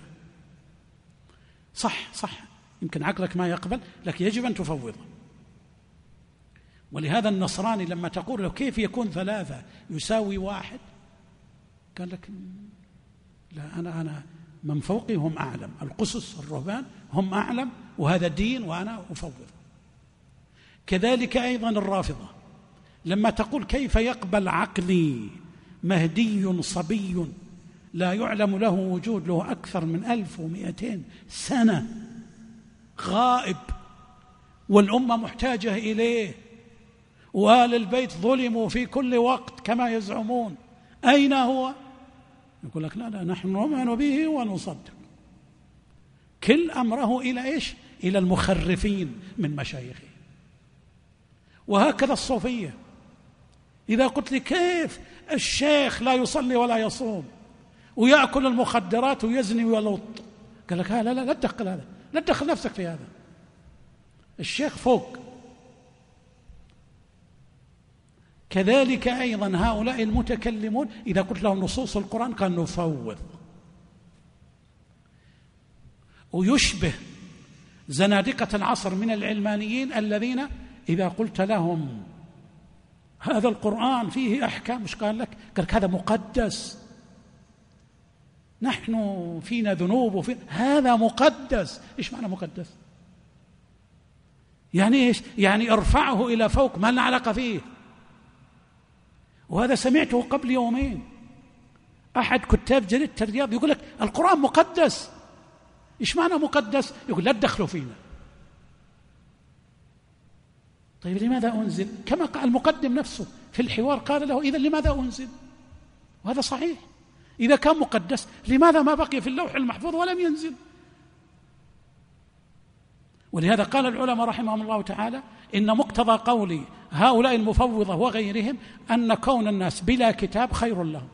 صح يمكن عقلك ما يقبل لكن يجب أن تفوضه. ولهذا النصراني لما تقول له كيف يكون 3 يساوي 1 قال لك لا، أنا من فوقي هم أعلم، القسس الرهبان هم أعلم وهذا دين وأنا أفوض. كذلك أيضا الرافضة لما تقول كيف يقبل عقلي مهدي صبي لا يعلم له وجود، له أكثر من 1200 سنة غائب، والأمة محتاجة إليه، وآل البيت ظلموا في كل وقت كما يزعمون. أين هو؟ يقول لك لا نحن نؤمن به ونصدق. كل أمره إلى إيش؟ إلى المخرفين من مشايخه. وهكذا الصوفية، إذا قلت لي كيف الشيخ لا يصلي ولا يصوم ويأكل المخدرات ويزني ويلط، قال لك لا تدخل هذا، لا تدخل نفسك في هذا، الشيخ فوق. كذلك أيضا هؤلاء المتكلمون إذا قلت لهم نصوص القرآن كان نفوض، ويشبه زنادقة العصر من العلمانيين الذين إذا قلت لهم هذا القرآن فيه أحكام، مش قال لك هذا مقدس، نحن فينا ذنوب هذا مقدس. إيش معنى مقدس؟ يعني إيش؟ يعني ارفعه إلى فوق، ما لنا علاقة فيه. وهذا سمعته قبل يومين، أحد كتاب جريدة الرياض يقول لك القرآن مقدس. إيش معنى مقدس؟ يقول لا تدخلوا فينا. طيب لماذا أنزل؟ كما قال المقدم نفسه في الحوار، قال له إذا لماذا أنزل؟ وهذا صحيح، إذا كان مقدس لماذا ما بقي في اللوح المحفوظ ولم ينزل؟ ولهذا قال العلماء رحمهم الله تعالى إن مقتضى قول هؤلاء المفوضة وغيرهم أن كون الناس بلا كتاب خير لهم.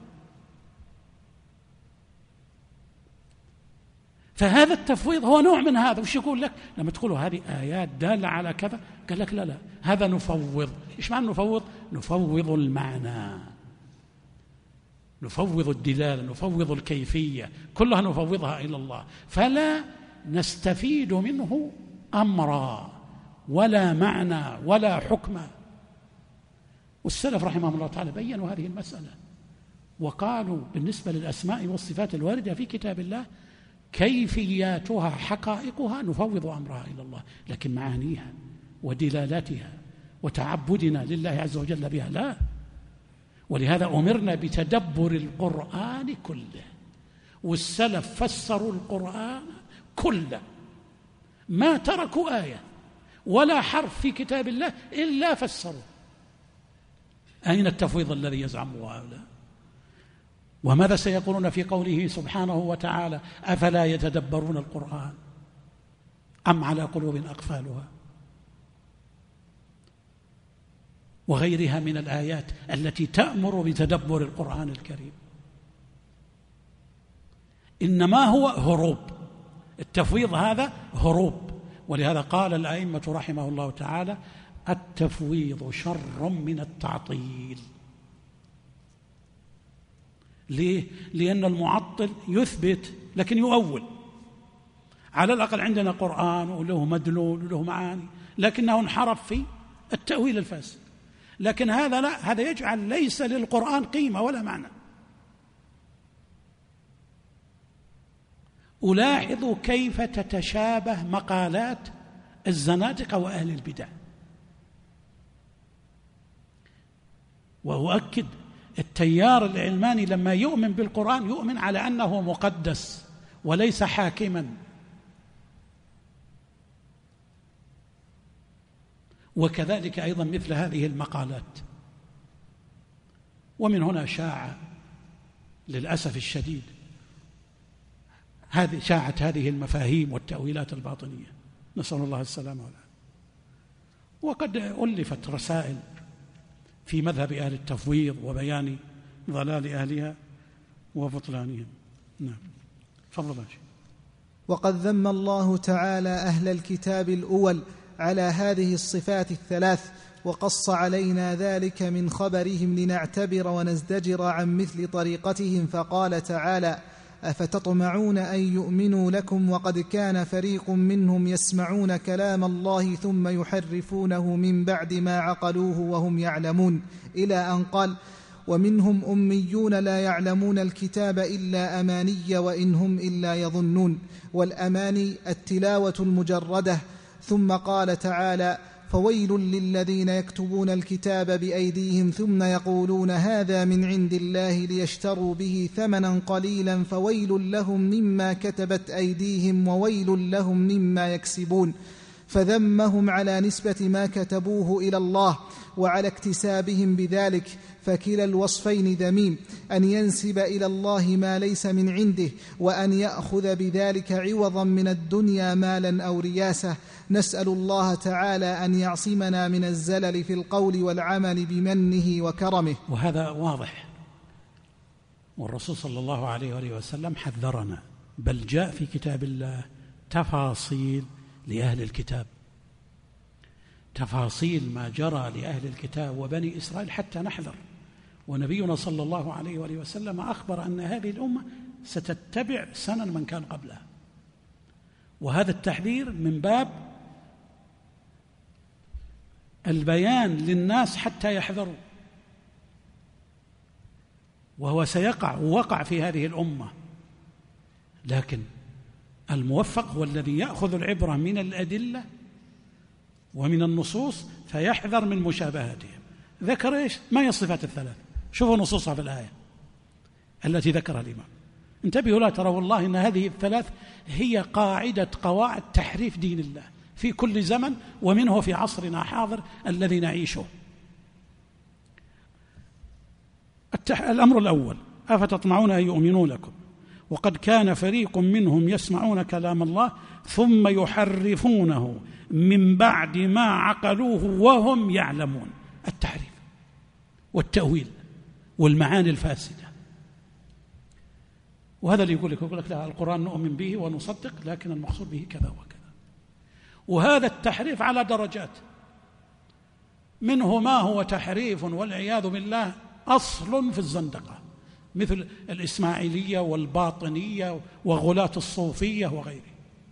فهذا التفويض هو نوع من هذا. وش يقول لك لما تقولوا هذه آيات دالة على كذا؟ قال لك لا هذا نفوض. إيش معنى نفوض؟ نفوض المعنى، نفوض الدلالة، نفوض الكيفية، كلها نفوضها إلى الله، فلا نستفيد منه أمرا ولا معنى ولا حكما. والسلف رحمهم الله تعالى بيّنوا هذه المسألة وقالوا بالنسبة للأسماء والصفات الواردة في كتاب الله كيفياتها حقائقها نفوض أمرها إلى الله، لكن معانيها ودلالاتها وتعبدنا لله عز وجل بها لا. ولهذا أمرنا بتدبر القرآن كله، والسلف فسروا القرآن كله، ما تركوا آية ولا حرف في كتاب الله إلا فسروا. أين التفويض الذي يزعمه هؤلاء؟ وماذا سيقولون في قوله سبحانه وتعالى أفلا يتدبرون القرآن أم على قلوب أقفالها، وغيرها من الآيات التي تأمر بتدبر القرآن الكريم. إنما هو هروب، التفويض هذا هروب. ولهذا قال الأئمة رحمه الله تعالى التفويض شر من التعطيل. ليه؟ لأن المعطل يثبت لكن يؤول. على الأقل عندنا قرآن وله مدلول وله معاني، لكنه انحرف في التأويل الفاسد. لكن هذا لا، هذا يجعل ليس للقرآن قيمة ولا معنى. ألاحظ كيف تتشابه مقالات الزنادقة وأهل البدع، وأؤكد التيار العلماني لما يؤمن بالقرآن يؤمن على أنه مقدس وليس حاكما. وكذلك أيضا مثل هذه المقالات. ومن هنا شاع للأسف الشديد شاعت هذه المفاهيم والتأويلات الباطنية، نسأل الله السلامة والعافية. وقد ألفت رسائل في مذهب أهل التفويض وبيان ضلال أهلها وبطلانهم. نعم، تفضل يا شيخ. وقد ذم الله تعالى أهل الكتاب الأول على هذه الصفات الثلاث، وقص علينا ذلك من خبرهم لنعتبر ونزدجر عن مثل طريقتهم، فقال تعالى أفتطمعون أن يؤمنوا لكم وقد كان فريق منهم يسمعون كلام الله ثم يحرفونه من بعد ما عقلوه وهم يعلمون، إلى أن قال ومنهم أميون لا يعلمون الكتاب إلا أماني وإن هم إلا يظنون، والأماني التلاوة المجردة. ثم قال تعالى فويل للذين يكتبون الكتاب بأيديهم ثم يقولون هذا من عند الله ليشتروا به ثمنا قليلا فويل لهم مما كتبت أيديهم وويل لهم مما يكسبون. فذمهم على نسبة ما كتبوه إلى الله وعلى اكتسابهم بذلك، فكلا الوصفين ذميم، أن ينسب إلى الله ما ليس من عنده وأن يأخذ بذلك عوضا من الدنيا مالا أو رياسة. نسأل الله تعالى أن يعصمنا من الزلل في القول والعمل بمنه وكرمه. وهذا واضح، والرسول صلى الله عليه وآله وسلم حذرنا، بل جاء في كتاب الله تفاصيل لأهل الكتاب، تفاصيل ما جرى لأهل الكتاب وبني إسرائيل حتى نحذر. ونبينا صلى الله عليه وآله وسلم أخبر أن هذه الأمة ستتبع سنن من كان قبلها، وهذا التحذير من باب البيان للناس حتى يحذروا، وهو سيقع ووقع في هذه الأمة. لكن الموفق هو الذي يأخذ العبرة من الأدلة ومن النصوص فيحذر من مشابهاتهم. ذكر إيش؟ ما هي الصفات الثلاث؟ شوفوا نصوصها في الآية التي ذكرها الإمام. انتبهوا لا تروا والله إن هذه الثلاث هي قاعدة قواعد تحريف دين الله في كل زمن، ومنه في عصرنا حاضر الذي نعيشه. الأمر الأول: أفتطمعون أن يؤمنوا لكم وقد كان فريق منهم يسمعون كلام الله ثم يحرفونه من بعد ما عقلوه وهم يعلمون. التحريف والتأويل والمعاني الفاسدة. وهذا اللي يقول لك لا، القرآن نؤمن به ونصدق لكن المقصود به كذا وكذا. وهذا التحريف على درجات، منه ما هو تحريف والعياذ بالله أصل في الزندقة، مثل الإسماعيلية والباطنية وغلاة الصوفية وغيره،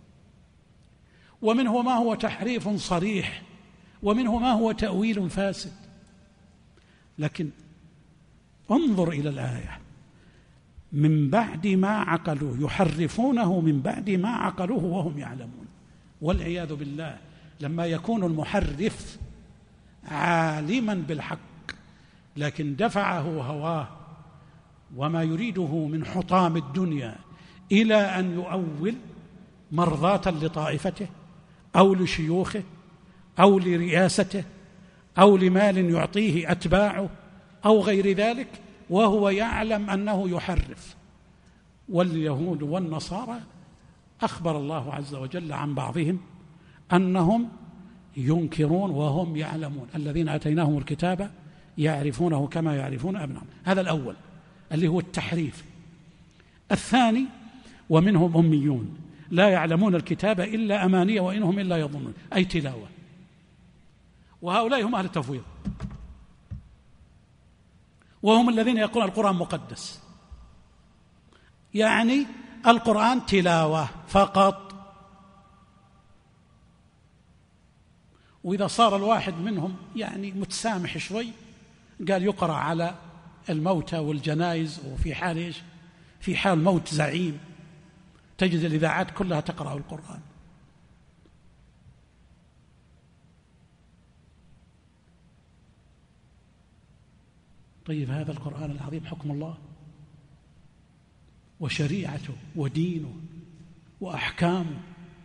ومنه ما هو تحريف صريح، ومنه ما هو تأويل فاسد. لكن انظر إلى الآية: من بعد ما عقلوه، يحرفونه من بعد ما عقلوه وهم يعلمون. والعياذ بالله لما يكون المحرف عالما بالحق لكن دفعه هواه وما يريده من حطام الدنيا إلى أن يؤول مرضاة لطائفته أو لشيوخه أو لرئاسته أو لمال يعطيه أتباعه أو غير ذلك، وهو يعلم أنه يحرف. واليهود والنصارى أخبر الله عز وجل عن بعضهم أنهم ينكرون وهم يعلمون، الذين آتيناهم الكتاب يعرفونه كما يعرفون أبنائهم. هذا الأول اللي هو التحريف. الثاني: ومنهم أميون لا يعلمون الكتاب إلا أماني وإنهم إلا يظنون، أي تلاوة. وهؤلاء هم أهل التفويض، وهم الذين يقولون القرآن مقدس، يعني القرآن تلاوة فقط. وإذا صار الواحد منهم يعني متسامح شوي قال يقرأ على الموتى والجنائز، وفي حال إيش؟ في حال موت زعيم تجد الإذاعات كلها تقرأ القرآن. طيب هذا القرآن العظيم حكم الله وشريعته ودينه وأحكامه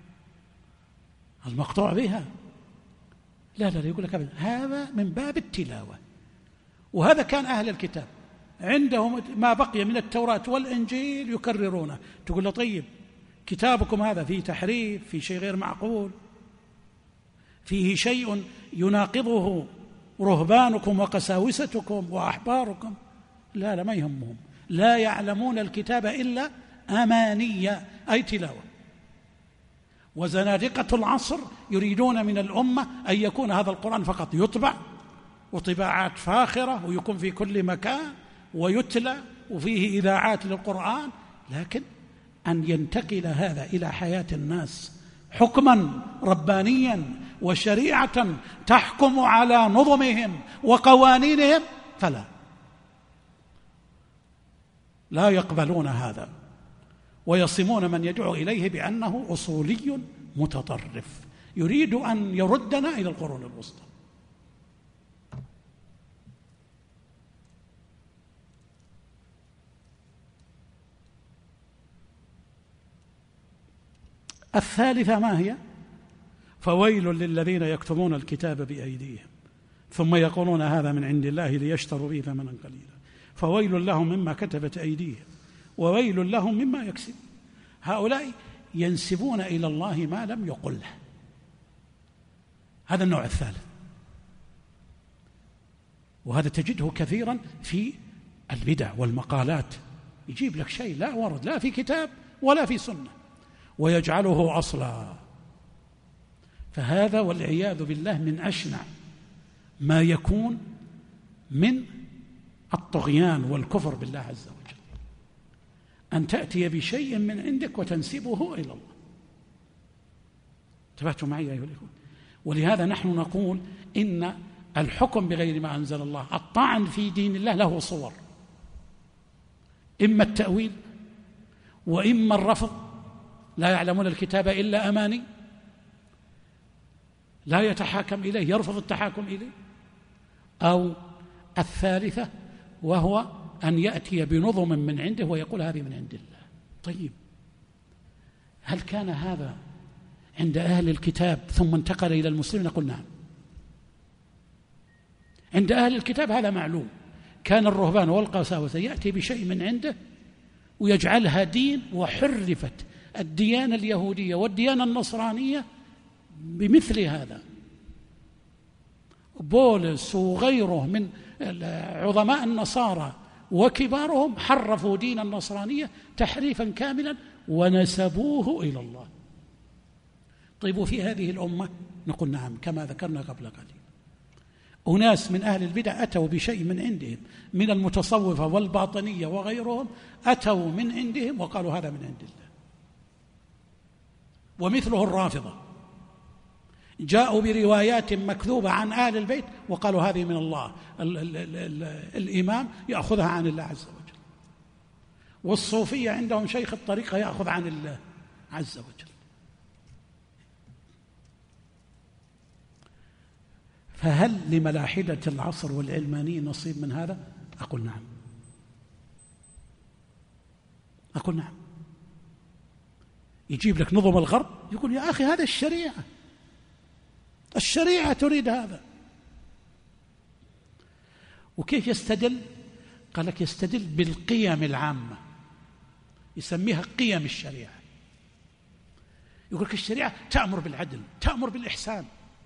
المقطوع بها. لا يقول لك هذا من باب التلاوة. وهذا كان أهل الكتاب عندهم ما بقي من التوراة والإنجيل يكررونه. تقول له طيب كتابكم هذا فيه تحريف، فيه شيء غير معقول، فيه شيء يناقضه رهبانكم وقساوستكم وأحباركم. لا ما يهمهم، لا يعلمون الكتاب إلا أمانية أي تلاوة. وزنادقة العصر يريدون من الأمة أن يكون هذا القرآن فقط يطبع وطباعات فاخرة ويكون في كل مكان ويتلى وفيه إذاعات للقرآن، لكن أن ينتقل هذا إلى حياة الناس حكما ربانيا وشريعة تحكم على نظمهم وقوانينهم لا يقبلون هذا، ويصمون من يدعو إليه بأنه أصولي متطرف يريد أن يردنا إلى القرون الوسطى. الثالثة ما هي؟ فويل للذين يكتبون الكتاب بأيديهم ثم يقولون هذا من عند الله ليشتروا به ثمنا قليلا فويل لهم مما كتبت أيديهم وويل لهم مما يكسبون. هؤلاء ينسبون إلى الله ما لم يقله. هذا النوع الثالث، وهذا تجده كثيرا في البدع والمقالات، يجيب لك شيء لا ورد لا في كتاب ولا في سنة ويجعله أصلا. فهذا والعياذ بالله من أشنع ما يكون من الطغيان والكفر بالله عز وجل، أن تأتي بشيء من عندك وتنسبه إلى الله. انتبهتوا معي أيها الإخوة؟ ولهذا نحن نقول إن الحكم بغير ما أنزل الله، الطعن في دين الله له صور، إما التأويل وإما الرفض، لا يعلمون الكتاب إلا أماني، لا يتحاكم إليه، يرفض التحاكم إليه، أو الثالثة وهو أن يأتي بنظم من عنده ويقول هذه من عند الله. طيب هل كان هذا عند أهل الكتاب ثم انتقل إلى المسلمين؟ نقول نعم. عند أهل الكتاب هذا معلوم، كان الرهبان والقساوسة يأتي بشيء من عنده ويجعلها دين، وحرفت الديانة اليهودية والديانة النصرانية بمثل هذا. بولس وغيره من عظماء النصارى وكبارهم حرفوا دين النصرانية تحريفا كاملا ونسبوه إلى الله. طيب وفي هذه الأمة؟ نقول نعم كما ذكرنا قبل قليل، أناس من أهل البدع أتوا بشيء من عندهم، من المتصوفة والباطنية وغيرهم أتوا من عندهم وقالوا هذا من عند الله. ومثله الرافضة جاءوا بروايات مكذوبة عن آل البيت وقالوا هذه من الله، الإمام يأخذها عن الله عز وجل. والصوفية عندهم شيخ الطريقة يأخذ عن الله عز وجل. فهل لملاحدة العصر والعلمانيين نصيب من هذا؟ أقول نعم، أقول نعم. يجيب لك نظم الغرب يقول يا أخي هذا الشريعة تريد هذا. وكيف يستدل؟ قال لك يستدل بالقيم العامة، يسميها قيم الشريعة. يقول لك الشريعة تأمر بالعدل، تأمر بالإحسان،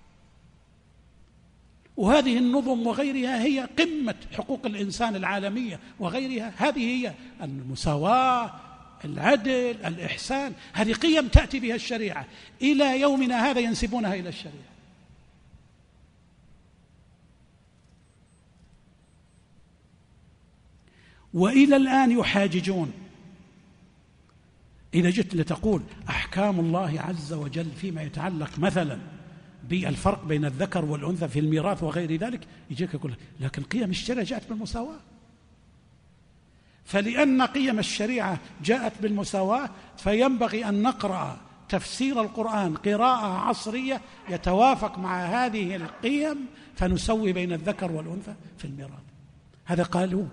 وهذه النظم وغيرها هي قمة حقوق الإنسان العالمية وغيرها، هذه هي المساواة، العدل، الإحسان، هذه قيم تأتي بها الشريعة. إلى يومنا هذا ينسبونها إلى الشريعة. وإلى الآن يحاججون. إذا جئت لتقول أحكام الله عز وجل فيما يتعلق مثلا بالفرق بين الذكر والأنثى في الميراث وغير ذلك، يجيك يقول لكن قيم الشريعة جاءت بالمساواة. فلأن قيم الشريعة جاءت بالمساواة فينبغي أن نقرأ تفسير القرآن قراءة عصرية يتوافق مع هذه القيم فنسوي بين الذكر والأنثى في الميراث. هذا قالوا.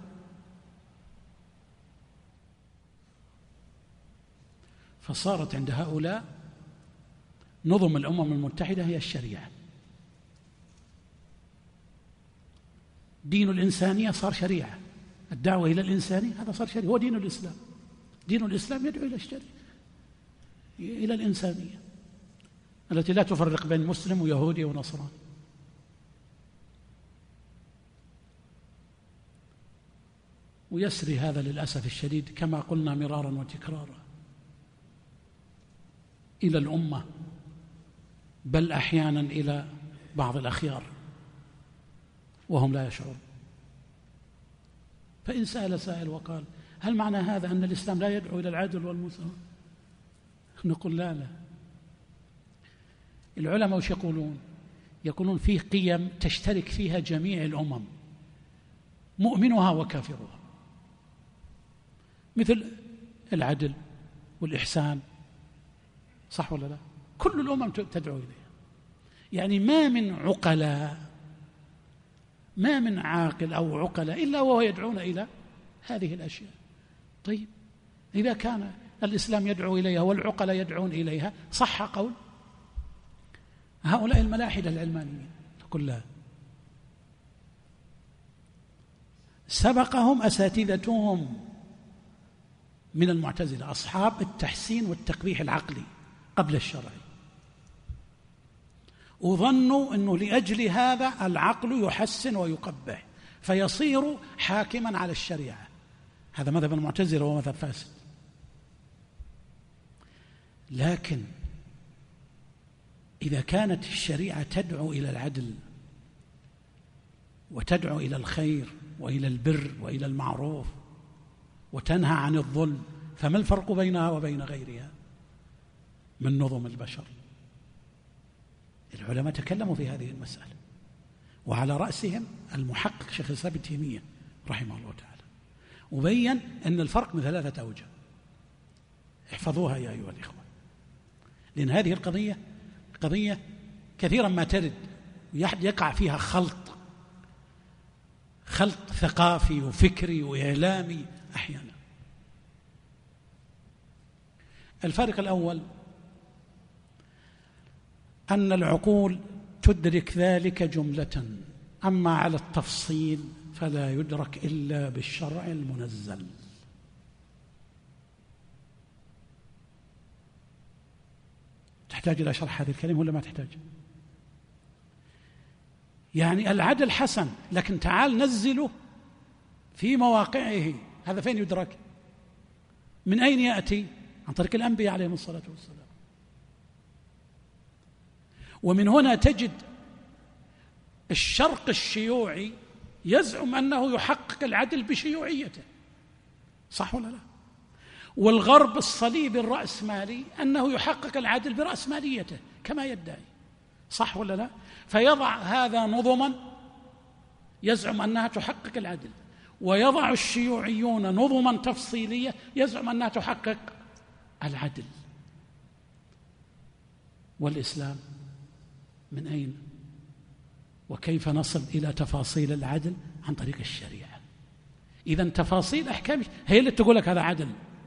فصارت عند هؤلاء نظم الأمم المتحدة هي الشريعة. دين الإنسانية صار شريعة، الدعوة إلى الإنسانية هذا صار شريعة، هو دين الإسلام. دين الإسلام يدعو إلى الشريعة، إلى الإنسانية التي لا تفرق بين مسلم ويهودي ونصراني. ويسري هذا للأسف الشديد كما قلنا مرارا وتكرارا إلى الأمة، بل أحيانا إلى بعض الأخيار وهم لا يشعرون. فإن سأل سائل وقال هل معنى هذا أن الإسلام لا يدعو إلى العدل والمساواة؟ نقول لا. العلماء وش يقولون؟ يقولون فيه قيم تشترك فيها جميع الأمم، مؤمنها وكافرها، مثل العدل والإحسان، صح ولا لا؟ كل الأمم تدعو إليه. يعني ما من عقلاء، ما من عاقل أو عقلاء إلا وهو يدعون إلى هذه الأشياء. طيب إذا كان الإسلام يدعو إليها والعقلاء يدعون إليها، صح قول هؤلاء الملاحدة العلمانيين كلها سبقهم أساتذتهم من المعتزلة أصحاب التحسين والتقبيح العقلي قبل الشرعي، وظنوا أنه لأجل هذا العقل يحسن ويقبح فيصير حاكما على الشريعة. هذا مذهب المعتزلة وهو مذهب فاسد. لكن إذا كانت الشريعة تدعو إلى العدل وتدعو إلى الخير وإلى البر وإلى المعروف وتنهى عن الظلم، فما الفرق بينها وبين غيرها من نظم البشر؟ العلماء تكلموا في هذه المسألة، وعلى رأسهم المحقق شيخ الإسلام ابن تيمية رحمه الله تعالى، وبين أن الفرق من 3 أوجه. احفظوها يا أيها الإخوة، لأن هذه القضية قضية كثيرا ما ترد يقع فيها خلط ثقافي وفكري وإعلامي أحيانا. الفارق الأول أن العقول تدرك ذلك جملة، أما على التفصيل فلا يدرك إلا بالشرع المنزل. تحتاج إلى شرح هذه الكلمة ولا ما تحتاج؟ يعني العدل حسن، لكن تعال نزله في مواقعه، هذا فين يدرك؟ من أين يأتي؟ عن طريق الأنبياء عليهم الصلاة والسلام. ومن هنا تجد الشرق الشيوعي يزعم أنه يحقق العدل بشيوعيته، صح ولا لا؟ والغرب الصليبي الرأسمالي أنه يحقق العدل برأسماليته كما يدعي، صح ولا لا؟ فيضع هذا نظما يزعم أنها تحقق العدل، ويضع الشيوعيون نظما تفصيلية يزعم أنها تحقق العدل. والإسلام من أين؟ وكيف نصل إلى تفاصيل العدل؟ عن طريق الشريعة. إذن تفاصيل أحكام هي اللي تقول لك هذا عدل.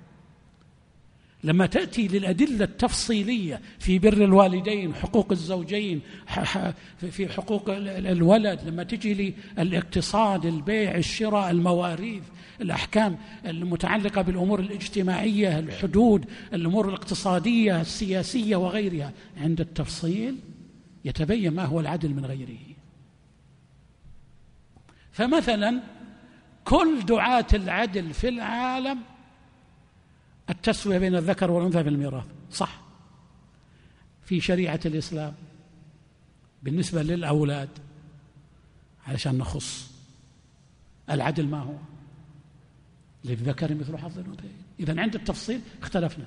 لما تأتي للأدلة التفصيلية في بر الوالدين، حقوق الزوجين، في حقوق الولد، لما تجي للاقتصاد، البيع، الشراء، المواريث، الأحكام المتعلقة بالأمور الاجتماعية، الحدود، الأمور الاقتصادية السياسية وغيرها، عند التفصيل يتبين ما هو العدل من غيره. فمثلا كل دعاة العدل في العالم التسوية بين الذكر والأنثى في الميراث، صح؟ في شريعة الإسلام بالنسبة للأولاد علشان نخص العدل ما هو؟ للذكر مثل حظ الأنثيين. إذن عند التفصيل اختلفنا.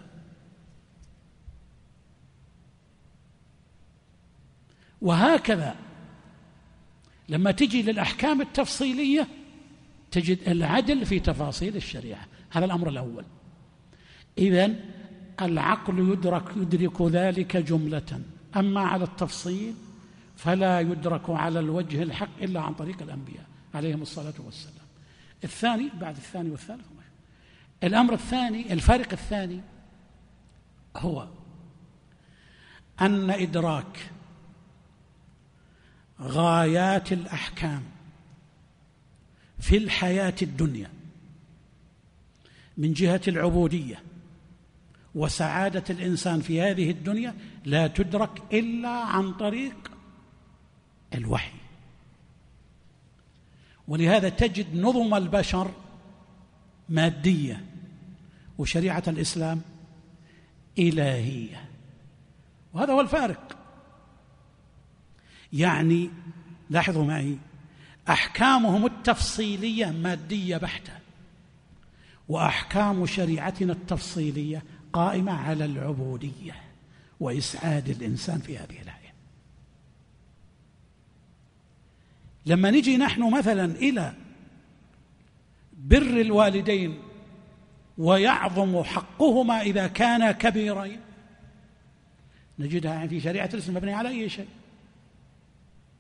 وهكذا لما تجي للأحكام التفصيلية تجد العدل في تفاصيل الشريعة. هذا الأمر الأول. إذن العقل يدرك ذلك جملة، أما على التفصيل فلا يدرك على الوجه الحق إلا عن طريق الأنبياء عليهم الصلاة والسلام. الثاني بعد الثاني والثالث، الأمر الثاني، الفارق الثاني هو أن إدراك غايات الأحكام في الحياة الدنيا من جهة العبودية وسعادة الإنسان في هذه الدنيا لا تدرك إلا عن طريق الوحي. ولهذا تجد نظم البشر مادية وشريعة الإسلام إلهية، وهذا هو الفارق. يعني لاحظوا معي، أحكامهم التفصيلية مادية بحتة، وأحكام شريعتنا التفصيلية قائمة على العبودية وإسعاد الإنسان في هذه الحياة. لما نجي نحن مثلا إلى بر الوالدين ويعظم حقهما إذا كانا كبيرين، نجدها في شريعة الإسلام مبنية على أي شيء؟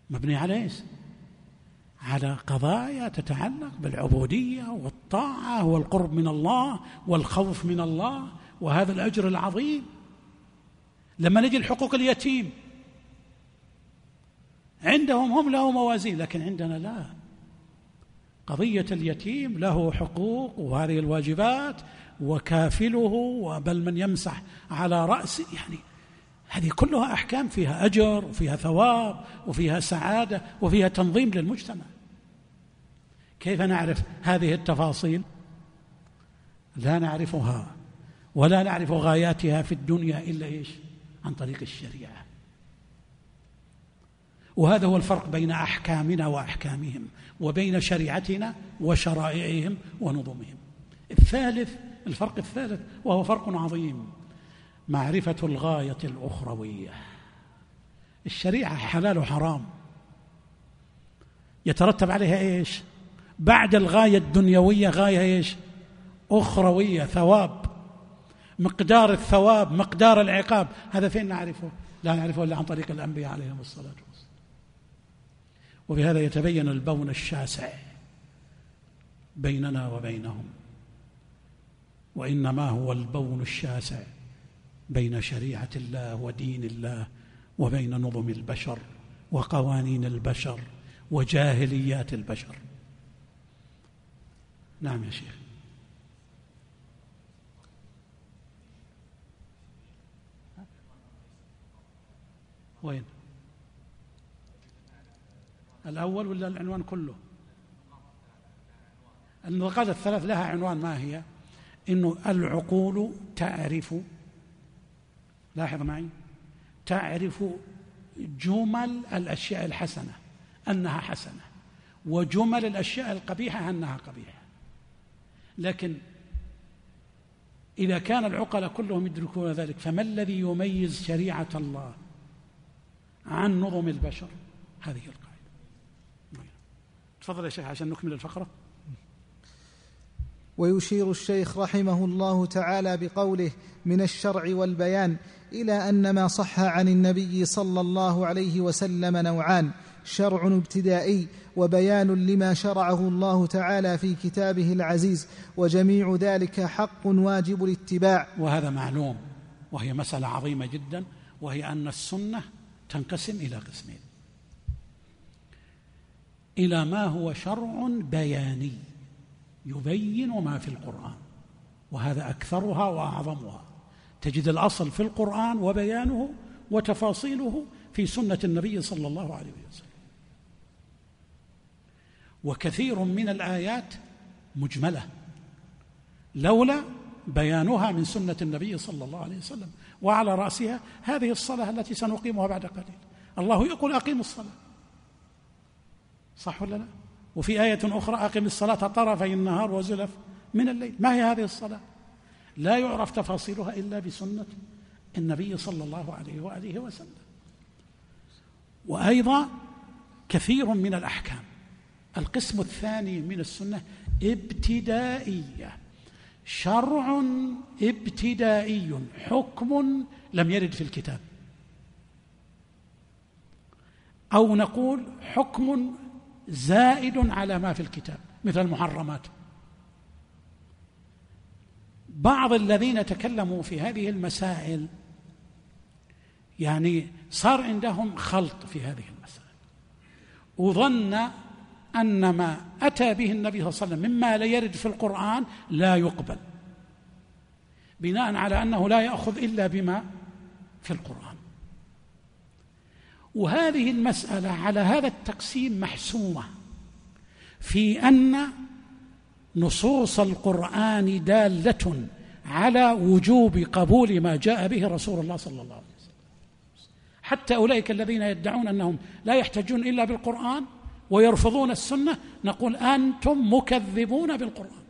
مبني على إيش؟ على قضايا تتعلق بالعبودية والطاعة والقرب من الله والخوف من الله وهذا الأجر العظيم. لما نجي لحقوق اليتيم عندهم هم له موازين، لكن عندنا لا. قضية اليتيم له حقوق وهذه الواجبات وكافله وبل من يمسح على رأسه، يعني هذه كلها أحكام فيها أجر وفيها ثواب وفيها سعادة وفيها تنظيم للمجتمع. كيف نعرف هذه التفاصيل؟ لا نعرفها ولا نعرف غاياتها في الدنيا إلا إيش؟ عن طريق الشريعة. وهذا هو الفرق بين أحكامنا وأحكامهم وبين شريعتنا وشرائعهم ونظمهم. الفرق الثالث وهو فرق عظيم، معرفة الغاية الأخروية. الشريعة حلال وحرام يترتب عليها إيش؟ بعد الغاية الدنيوية غاية إيش؟ أخروية، ثواب. مقدار الثواب، مقدار العقاب، هذا فين نعرفه؟ لا نعرفه إلا عن طريق الأنبياء عليهم الصلاة والسلام. وبهذا يتبين البون الشاسع بيننا وبينهم، وإنما هو البون الشاسع بين شريعة الله ودين الله وبين نظم البشر وقوانين البشر وجاهليات البشر. نعم يا شيخ. وين الأول ولا العنوان كله؟ النقاط الثلاث لها عنوان، ما هي؟ إنه العقول تعرف، لاحظ معي، تعرف جمل الأشياء الحسنة أنها حسنة وجمل الأشياء القبيحة أنها قبيحة. لكن إذا كان العقلاء كلهم يدركون ذلك، فما الذي يميز شريعة الله عن نظم البشر؟ هذه القاعدة. تفضل يا شيخ عشان نكمل الفقرة. ويشير الشيخ رحمه الله تعالى بقوله من الشرع والبيان إلى أن ما صح عن النبي صلى الله عليه وسلم نوعان: شرع ابتدائي وبيان لما شرعه الله تعالى في كتابه العزيز، وجميع ذلك حق واجب الاتباع. وهذا معلوم، وهي مسألة عظيمة جدا، وهي أن السنة تنقسم إلى قسمين: إلى ما هو شرع بياني يبين ما في القرآن، وهذا أكثرها وأعظمها، تجد الأصل في القرآن وبيانه وتفاصيله في سنة النبي صلى الله عليه وسلم. وكثير من الآيات مجملة لولا بيانها من سنة النبي صلى الله عليه وسلم، وعلى رأسها هذه الصلاة التي سنقيمها بعد قليل. الله يقول أقيموا الصلاة، صح ولا لا؟ وفي آية أخرى أقم الصلاة طرفي النهار وزلف من الليل. ما هي هذه الصلاة؟ لا يعرف تفاصيلها إلا بسنة النبي صلى الله عليه وآله وسلم. وأيضا كثير من الأحكام. القسم الثاني من السنة ابتدائية، شرع ابتدائي، حكم لم يرد في الكتاب، أو نقول حكم زائد على ما في الكتاب، مثل المحرمات. بعض الذين تكلموا في هذه المسائل يعني صار عندهم خلط في هذه المسائل، وظن أن ما أتى به النبي صلى الله عليه وسلم مما لا يرد في القرآن لا يقبل، بناء على أنه لا يأخذ إلا بما في القرآن. وهذه المسألة على هذا التقسيم محسومة، في أن نصوص القرآن دالة على وجوب قبول ما جاء به رسول الله صلى الله عليه وسلم. حتى أولئك الذين يدعون أنهم لا يحتجون إلا بالقرآن ويرفضون السنة، نقول أنتم مكذبون بالقرآن.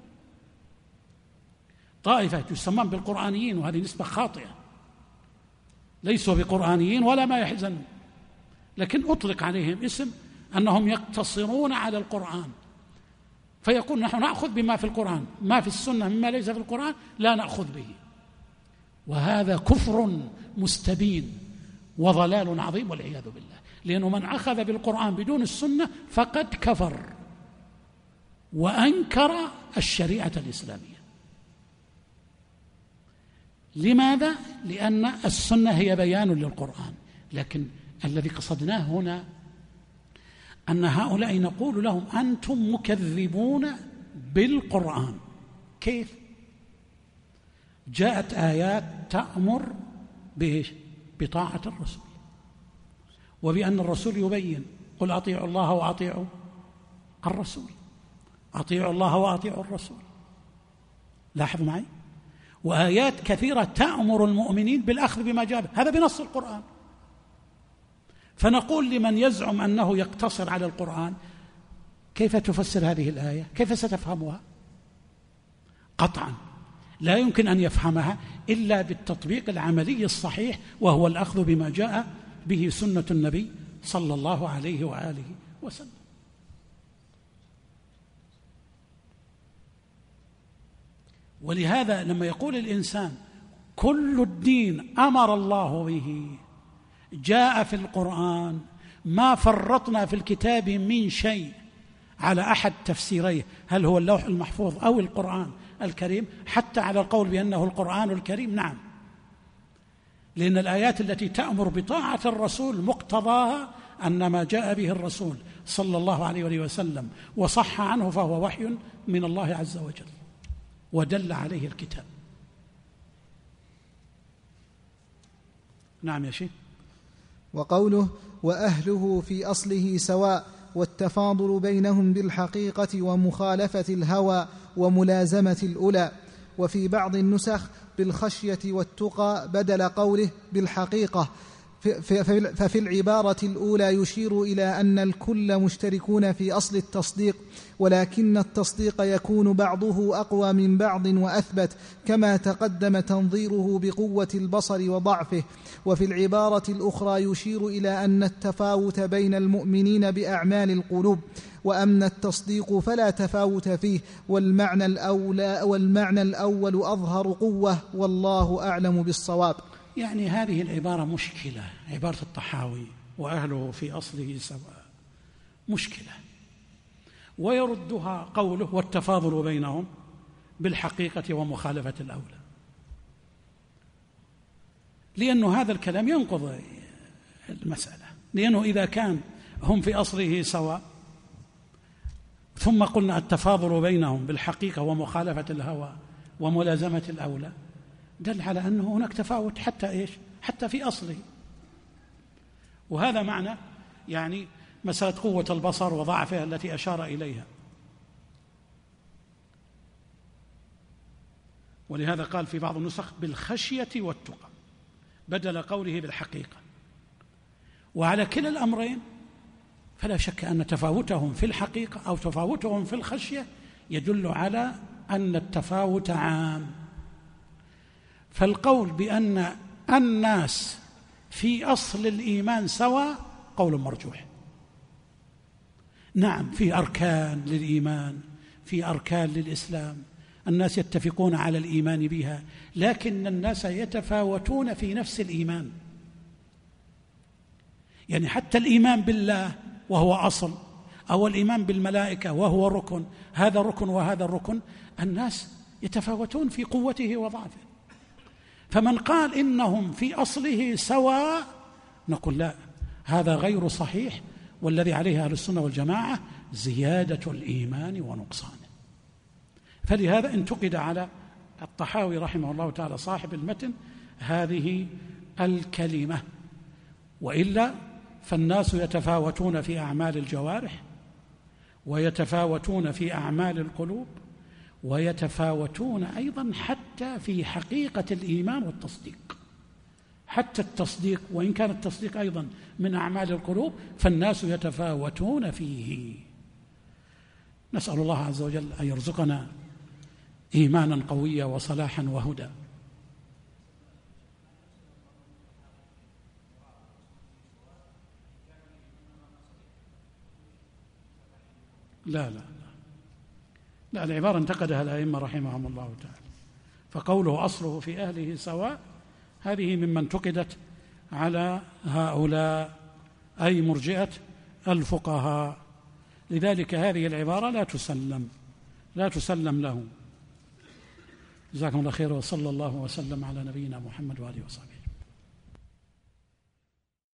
طائفة يسمون بالقرآنيين، وهذه نسبة خاطئة، ليسوا بقرآنيين ولا ما يحزنون، لكن أطلق عليهم اسم أنهم يقتصرون على القرآن، فيقول نحن نأخذ بما في القرآن، ما في السنة مما ليس في القرآن لا نأخذ به. وهذا كفر مستبين وضلال عظيم والعياذ بالله. لأنه من أخذ بالقرآن بدون السنة فقد كفر وأنكر الشريعة الإسلامية. لماذا؟ لأن السنة هي بيان للقرآن، لكن الذي قصدناه هنا أن هؤلاء نقول لهم أنتم مكذبون بالقرآن. كيف؟ جاءت آيات تأمر بطاعة الرسول وبأن الرسول يبين، قل أطيعوا الله وأطيعوا الرسول، أطيعوا الله وأطيعوا الرسول. لاحظوا معي، وآيات كثيرة تأمر المؤمنين بالأخذ بما جاء، هذا بنص القرآن. فنقول لمن يزعم أنه يقتصر على القرآن: كيف تفسر هذه الآية؟ كيف ستفهمها؟ قطعا لا يمكن أن يفهمها إلا بالتطبيق العملي الصحيح، وهو الأخذ بما جاء به سنة النبي صلى الله عليه وآله وسلم. ولهذا لما يقول الإنسان كل الدين أمر الله به جاء في القرآن، ما فرطنا في الكتاب من شيء، على أحد تفسيريه، هل هو اللوح المحفوظ أو القرآن الكريم، حتى على القول بأنه القرآن الكريم، نعم، لأن الآيات التي تأمر بطاعة الرسول مقتضاها أن ما جاء به الرسول صلى الله عليه وسلم وصح عنه فهو وحي من الله عز وجل ودل عليه الكتاب. نعم يا شيخ. وقوله وأهله في أصله سواء، والتفاضل بينهم بالحقيقة ومخالفة الهوى وملازمة الأولى. وفي بعض النسخ بالخشية والتقى بدل قوله بالحقيقة، ففي العبارة الأولى يشير إلى أن الكل مشتركون في أصل التصديق، ولكن التصديق يكون بعضه أقوى من بعض وأثبت، كما تقدم تنظيره بقوة البصر وضعفه. وفي العبارة الأخرى يشير إلى أن التفاوت بين المؤمنين بأعمال القلوب، وأما التصديق فلا تفاوت فيه، والمعنى الأول أظهر قوة، والله أعلم بالصواب. يعني هذه العبارة مشكلة، عبارة الطحاوي وأهله في أصله سواء، مشكلة، ويردها قوله والتفاضل بينهم بالحقيقة ومخالفة الأولى، لأن هذا الكلام ينقض المسألة، لأنه إذا كان هم في أصله سواء ثم قلنا التفاضل بينهم بالحقيقة ومخالفة الهوى وملازمة الأولى، دل على أنه هناك تفاوت حتى إيش؟ حتى في أصله. وهذا معنى يعني مسألة قوة البصر وضعفها التي أشار إليها. ولهذا قال في بعض النسخ بالخشية والتقى بدل قوله بالحقيقة. وعلى كلا الأمرين فلا شك أن تفاوتهم في الحقيقة أو تفاوتهم في الخشية يدل على أن التفاوت عام. فالقول بأن الناس في أصل الإيمان سواء قول مرجوح. نعم، في أركان للإيمان، في أركان للإسلام، الناس يتفقون على الإيمان بها، لكن الناس يتفاوتون في نفس الإيمان. يعني حتى الإيمان بالله وهو أصل، أو الإيمان بالملائكة وهو ركن، هذا ركن وهذا الركن، الناس يتفاوتون في قوته وضعفه. فمن قال إنهم في أصله سواء نقول لا، هذا غير صحيح، والذي عليه أهل السنة والجماعة زيادة الإيمان ونقصانه. فلهذا انتقد على الطحاوي رحمه الله تعالى صاحب المتن هذه الكلمة، وإلا فالناس يتفاوتون في أعمال الجوارح، ويتفاوتون في أعمال القلوب، ويتفاوتون أيضا حتى في حقيقة الإيمان والتصديق. حتى التصديق، وإن كان التصديق أيضا من أعمال القلوب، فالناس يتفاوتون فيه. نسأل الله عز وجل أن يرزقنا إيمانا قويا وصلاحا وهدى. لا العبارة انتقدها الأئمة رحمهم الله تعالى، فقوله أصله في أهله سواء هذه مما انتقدت على هؤلاء أي مرجئة الفقهاء. لذلك هذه العبارة لا تسلم له. جزاكم الله خير، وصلى الله وسلم على نبينا محمد وآله وصحبه.